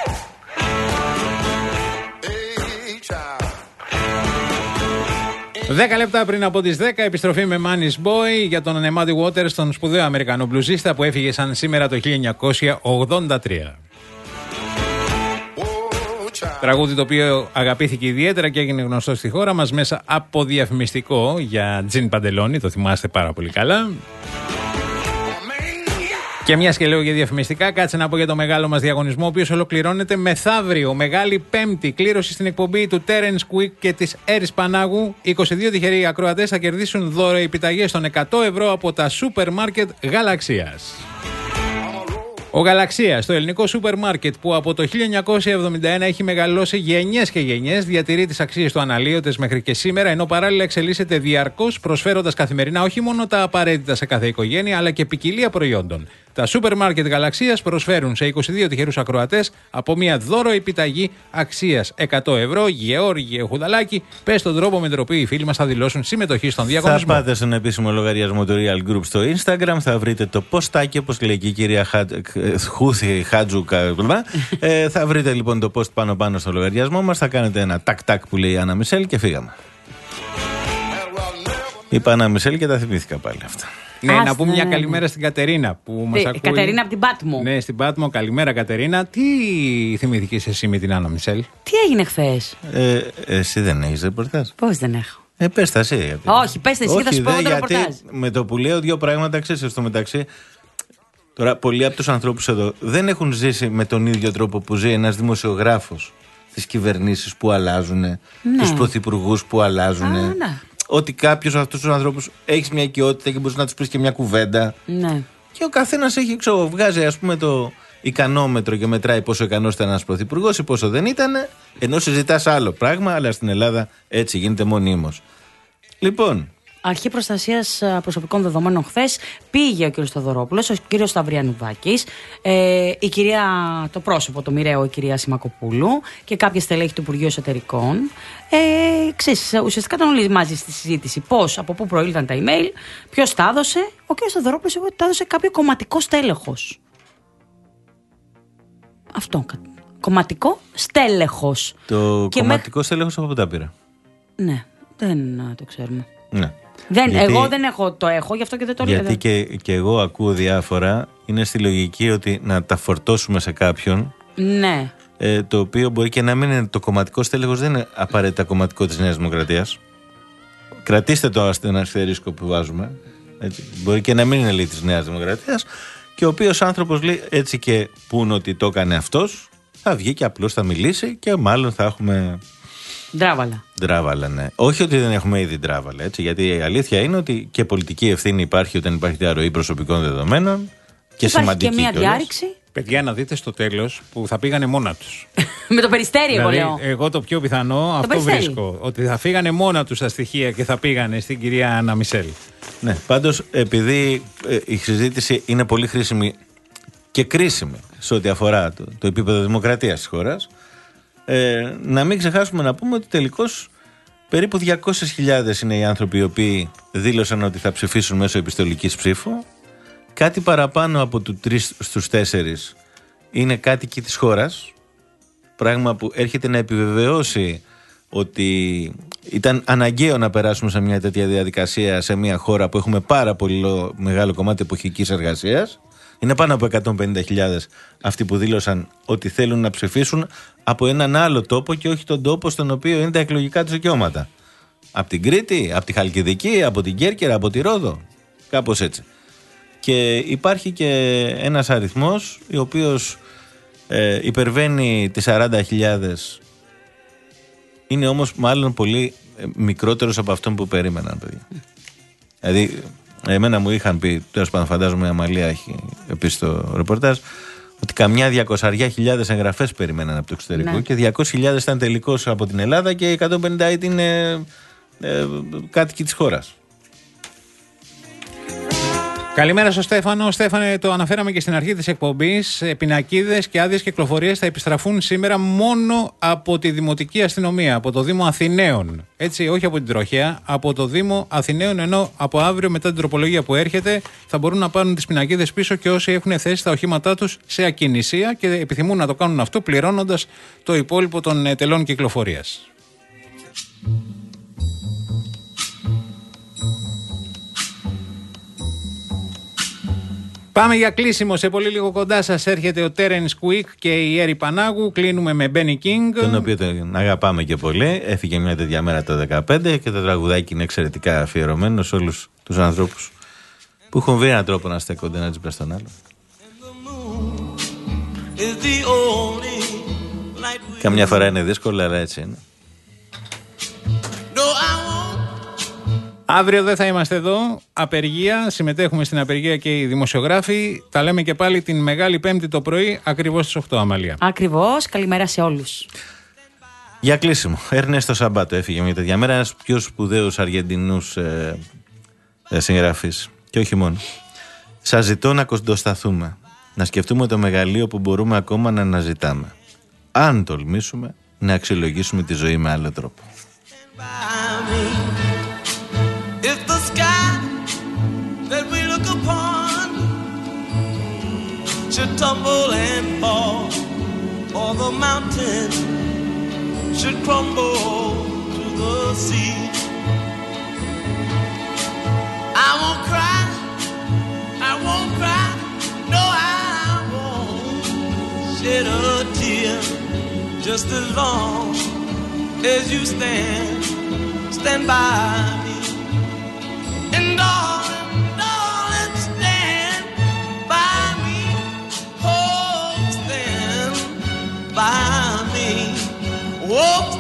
Δέκα λεπτά πριν από τις δέκα, επιστροφή με Manny's Boy για τον Muddy Waters, τον σπουδαίο Αμερικανό μπλουζίστα που έφυγε σαν σήμερα το χίλια εννιακόσια ογδόντα τρία. Τραγούδι το οποίο αγαπήθηκε ιδιαίτερα και έγινε γνωστό στη χώρα μας μέσα από διαφημιστικό για τζιν παντελόνι, το θυμάστε πάρα πολύ καλά. Και μιας και λέω για διαφημιστικά, κάτσε να πω για το μεγάλο μας διαγωνισμό, ο οποίος ολοκληρώνεται μεθαύριο, Μεγάλη Πέμπτη. Κλήρωση στην εκπομπή του Terence Quick και της Έρης Πανάγου. είκοσι δύο τυχεροί ακροατές θα κερδίσουν δώρο-επιταγές των εκατό ευρώ από τα σούπερ μάρκετ Γαλαξίας. Ο Γαλαξίας, το ελληνικό σούπερ μάρκετ που από το χίλια εννιακόσια εβδομήντα ένα έχει μεγαλώσει γενιές και γενιές, διατηρεί τις αξίες του αναλύωτες μέχρι και σήμερα, ενώ παράλληλα εξελίσσεται διαρκώς, προσφέροντας καθημερινά όχι μόνο τα απαραίτητα σε κάθε οικογένεια, αλλά και ποικιλία προϊόντων. Τα σούπερ μάρκετ Γαλαξίας προσφέρουν σε είκοσι δύο τυχερούς ακροατές από μια δώρο επιταγή αξίας εκατό ευρώ. Γεώργιε Χουδαλάκη, πες τον τρόπο με τον οποίο οι φίλοι μας θα δηλώσουν συμμετοχή στον διαγωνισμό. Θα πάτε στον επίσημο λογαριασμό του Real Group στο Instagram, θα βρείτε το ποστάκι, όπως λέει και η κυρία Χούθη Χάτζουκα. ε, θα βρείτε λοιπόν το post πάνω πάνω στο λογαριασμό μας, θα κάνετε ένα τάκ τάκ που λέει η Άννα Μισελ και φύγαμε. Είπα Άννα Μισελ και τα θυμήθηκα πάλι αυτά. Ναι, Ας, να πούμε ναι, μια ναι. καλημέρα στην Κατερίνα που μας ακούει. Κατερίνα από την Πάτμο. Ναι, στην Πάτμο. Καλημέρα, Κατερίνα. Τι θυμηθήκες εσύ με την Άννα Μισελ? Τι έγινε χθες? Ε, εσύ δεν έχεις ρεπορτάζ? Πώς δεν έχω? Ε, πες τα εσύ. Γιατί... Όχι, πες τα εσύ και θα σου πω δε, εγώ το γιατί ρεπορτάζ. με το που λέω δύο πράγματα, ξέρεις, στο μεταξύ. Τώρα, πολλοί από τους ανθρώπους εδώ δεν έχουν ζήσει με τον ίδιο τρόπο που ζει ένας δημοσιογράφος τις κυβερνήσεις που αλλάζουν, Ναι. τους πρωθυπουργούς που αλλάζουν. Α, ναι. Ότι κάποιος από αυτούς τους ανθρώπους έχει μια οικειότητα και μπορείς να τους πεις και μια κουβέντα. Ναι. Και ο καθένας έχει, ξέρω, βγάζει ας πούμε το ικανόμετρο και μετράει πόσο ικανός ήταν ένας πρωθυπουργός ή πόσο δεν ήταν, ενώ συζητάς άλλο πράγμα, αλλά στην Ελλάδα έτσι γίνεται μονίμως. Λοιπόν. Αρχή Προστασίας Προσωπικών Δεδομένων χθες πήγε ο κ. Στοδωρόπουλος, ο κ. Σταυριανουδάκης, ε, η κυρία, το πρόσωπο, το μοιραίο, η κυρία Σιμακοπούλου και κάποια στελέχη του Υπουργείου Εσωτερικών. Ε, ξέρεις, ουσιαστικά ήταν όλοι μαζί στη συζήτηση πώς, από πού προήλθαν τα email, ποιος τα έδωσε. Ο κ. Στοδωρόπουλος είπε ότι τα έδωσε κάποιο κομματικό στέλεχος. Αυτό. Κομματικό στέλεχος. Το και κομματικό με... στέλεχος από πού τα πήρα? Ναι, δεν α, το ξέρουμε. Ναι. Δεν, γιατί, εγώ δεν έχω, το έχω, γι' αυτό και δεν το λέω. Γιατί και, και εγώ ακούω διάφορα, είναι στη λογική ότι να τα φορτώσουμε σε κάποιον. Ναι. Ε, το οποίο μπορεί και να μην είναι το κομματικό στέλεχος, δεν είναι απαραίτητα κομματικό της Νέας Δημοκρατίας. Κρατήστε το στον αστερίσκο που βάζουμε. Έτσι. Μπορεί και να μην είναι λέει της Νέας Δημοκρατίας. Και ο οποίος άνθρωπος λέει έτσι και πούν ότι το έκανε αυτός, θα βγει και απλώς θα μιλήσει και μάλλον θα έχουμε. Ντράβαλα. Ντράβαλα, ναι. Όχι ότι δεν έχουμε ήδη ντράβαλα, έτσι. Γιατί η αλήθεια είναι ότι και πολιτική ευθύνη υπάρχει όταν υπάρχει διαρροή προσωπικών δεδομένων. Και υπάρχει σημαντική και μια κιόλας. διάρρηξη. Παιδιά, να δείτε στο τέλος που θα πήγανε μόνα τους. Με το Περιστέρι, εγώ δηλαδή, λέω. εγώ το πιο πιθανό αυτό Περιστέρι. βρίσκω. Ότι θα φύγανε μόνα τους τα στοιχεία και θα πήγανε στην κυρία Άννα Μισελ. Ναι, πάντως επειδή ε, η συζήτηση είναι πολύ χρήσιμη και κρίσιμη σε ό,τι αφορά το, το επίπεδο δημοκρατίας της χώρας, ε, να μην ξεχάσουμε να πούμε ότι τελικώς περίπου διακόσιες χιλιάδες είναι οι άνθρωποι οι οποίοι δήλωσαν ότι θα ψηφίσουν μέσω επιστολικής ψήφου. Κάτι παραπάνω από του τρεις στους τέσσερις είναι κάτοικοι της χώρας, πράγμα που έρχεται να επιβεβαιώσει ότι ήταν αναγκαίο να περάσουμε σε μια τέτοια διαδικασία σε μια χώρα που έχουμε πάρα πολύ μεγάλο κομμάτι εποχικής εργασίας. Είναι πάνω από εκατόν πενήντα χιλιάδες αυτοί που δήλωσαν ότι θέλουν να ψηφίσουν από έναν άλλο τόπο και όχι τον τόπο στον οποίο είναι τα εκλογικά τους δικαιώματα. Από την Κρήτη, από τη Χαλκιδική, από την Κέρκυρα, από τη Ρόδο. Κάπως έτσι. Και υπάρχει και ένας αριθμός ο οποίος ε, υπερβαίνει τις σαράντα χιλιάδες. Είναι όμως μάλλον πολύ ε, μικρότερος από αυτόν που περίμεναν, παιδιά. Δηλαδή, εμένα μου είχαν πει, τέλος πάντων φαντάζομαι η Αμαλία έχει πει στο ρεπορτάζ, ότι καμιά διακόσιες χιλιάδες εγγραφές περιμέναν από το εξωτερικό, ναι. Και διακόσιες χιλιάδες ήταν τελικώς από την Ελλάδα και εκατόν πενήντα ήταν ε, ε, κάτοικοι της χώρας. Καλημέρα στο Στέφανο. Στέφανε, το αναφέραμε και στην αρχή της εκπομπής. Πινακίδες και άδειες κυκλοφορίας θα επιστραφούν σήμερα μόνο από τη Δημοτική Αστυνομία, από το Δήμο Αθηναίων. Έτσι, όχι από την Τροχέα, από το Δήμο Αθηναίων. Ενώ από αύριο, μετά την τροπολογία που έρχεται, θα μπορούν να πάρουν τις πινακίδες πίσω και όσοι έχουν θέσει τα οχήματά τους σε ακινησία και επιθυμούν να το κάνουν αυτό πληρώνοντας το υπόλοιπο των τελών κυκλοφορίας. Πάμε για κλείσιμο. Σε πολύ λίγο κοντά σας έρχεται ο Τέρενς Κουίκ και η Έρη Πανάγου. Κλείνουμε με Μπένι Κίνγκ. Τον οποίο τον αγαπάμε και πολύ. Έφυγε μια τέτοια μέρα το δεκαπέντε και το τραγουδάκι είναι εξαιρετικά αφιερωμένο σε όλους τους ανθρώπους που έχουν βρει έναν τρόπο να στέκονται ένα δίπλα στον άλλο. Καμιά φορά είναι δύσκολο, αλλά έτσι είναι. Αύριο δεν θα είμαστε εδώ. Απεργία. Συμμετέχουμε στην απεργία και οι δημοσιογράφοι. Τα λέμε και πάλι την Μεγάλη Πέμπτη το πρωί, ακριβώς στις οκτώ, Αμαλία. Ακριβώς. Καλημέρα σε όλους. Για κλείσιμο. Έρνεστο Σαμπάτο έφυγε μια τέτοια μέρα. Ένας πιο σπουδαίος Αργεντινούς ε, ε, συγγραφείς. Και όχι μόνο. Σας ζητώ να κοντοσταθούμε. Να σκεφτούμε το μεγαλείο που μπορούμε ακόμα να αναζητάμε. Αν τολμήσουμε να αξιολογήσουμε τη ζωή με άλλο τρόπο. Should tumble and fall, or the mountain should crumble to the sea. I won't cry, I won't cry, no, I won't shed a tear, just as long as you stand, stand by me. And darling, darling, stand by me, oh, stand by me, oh,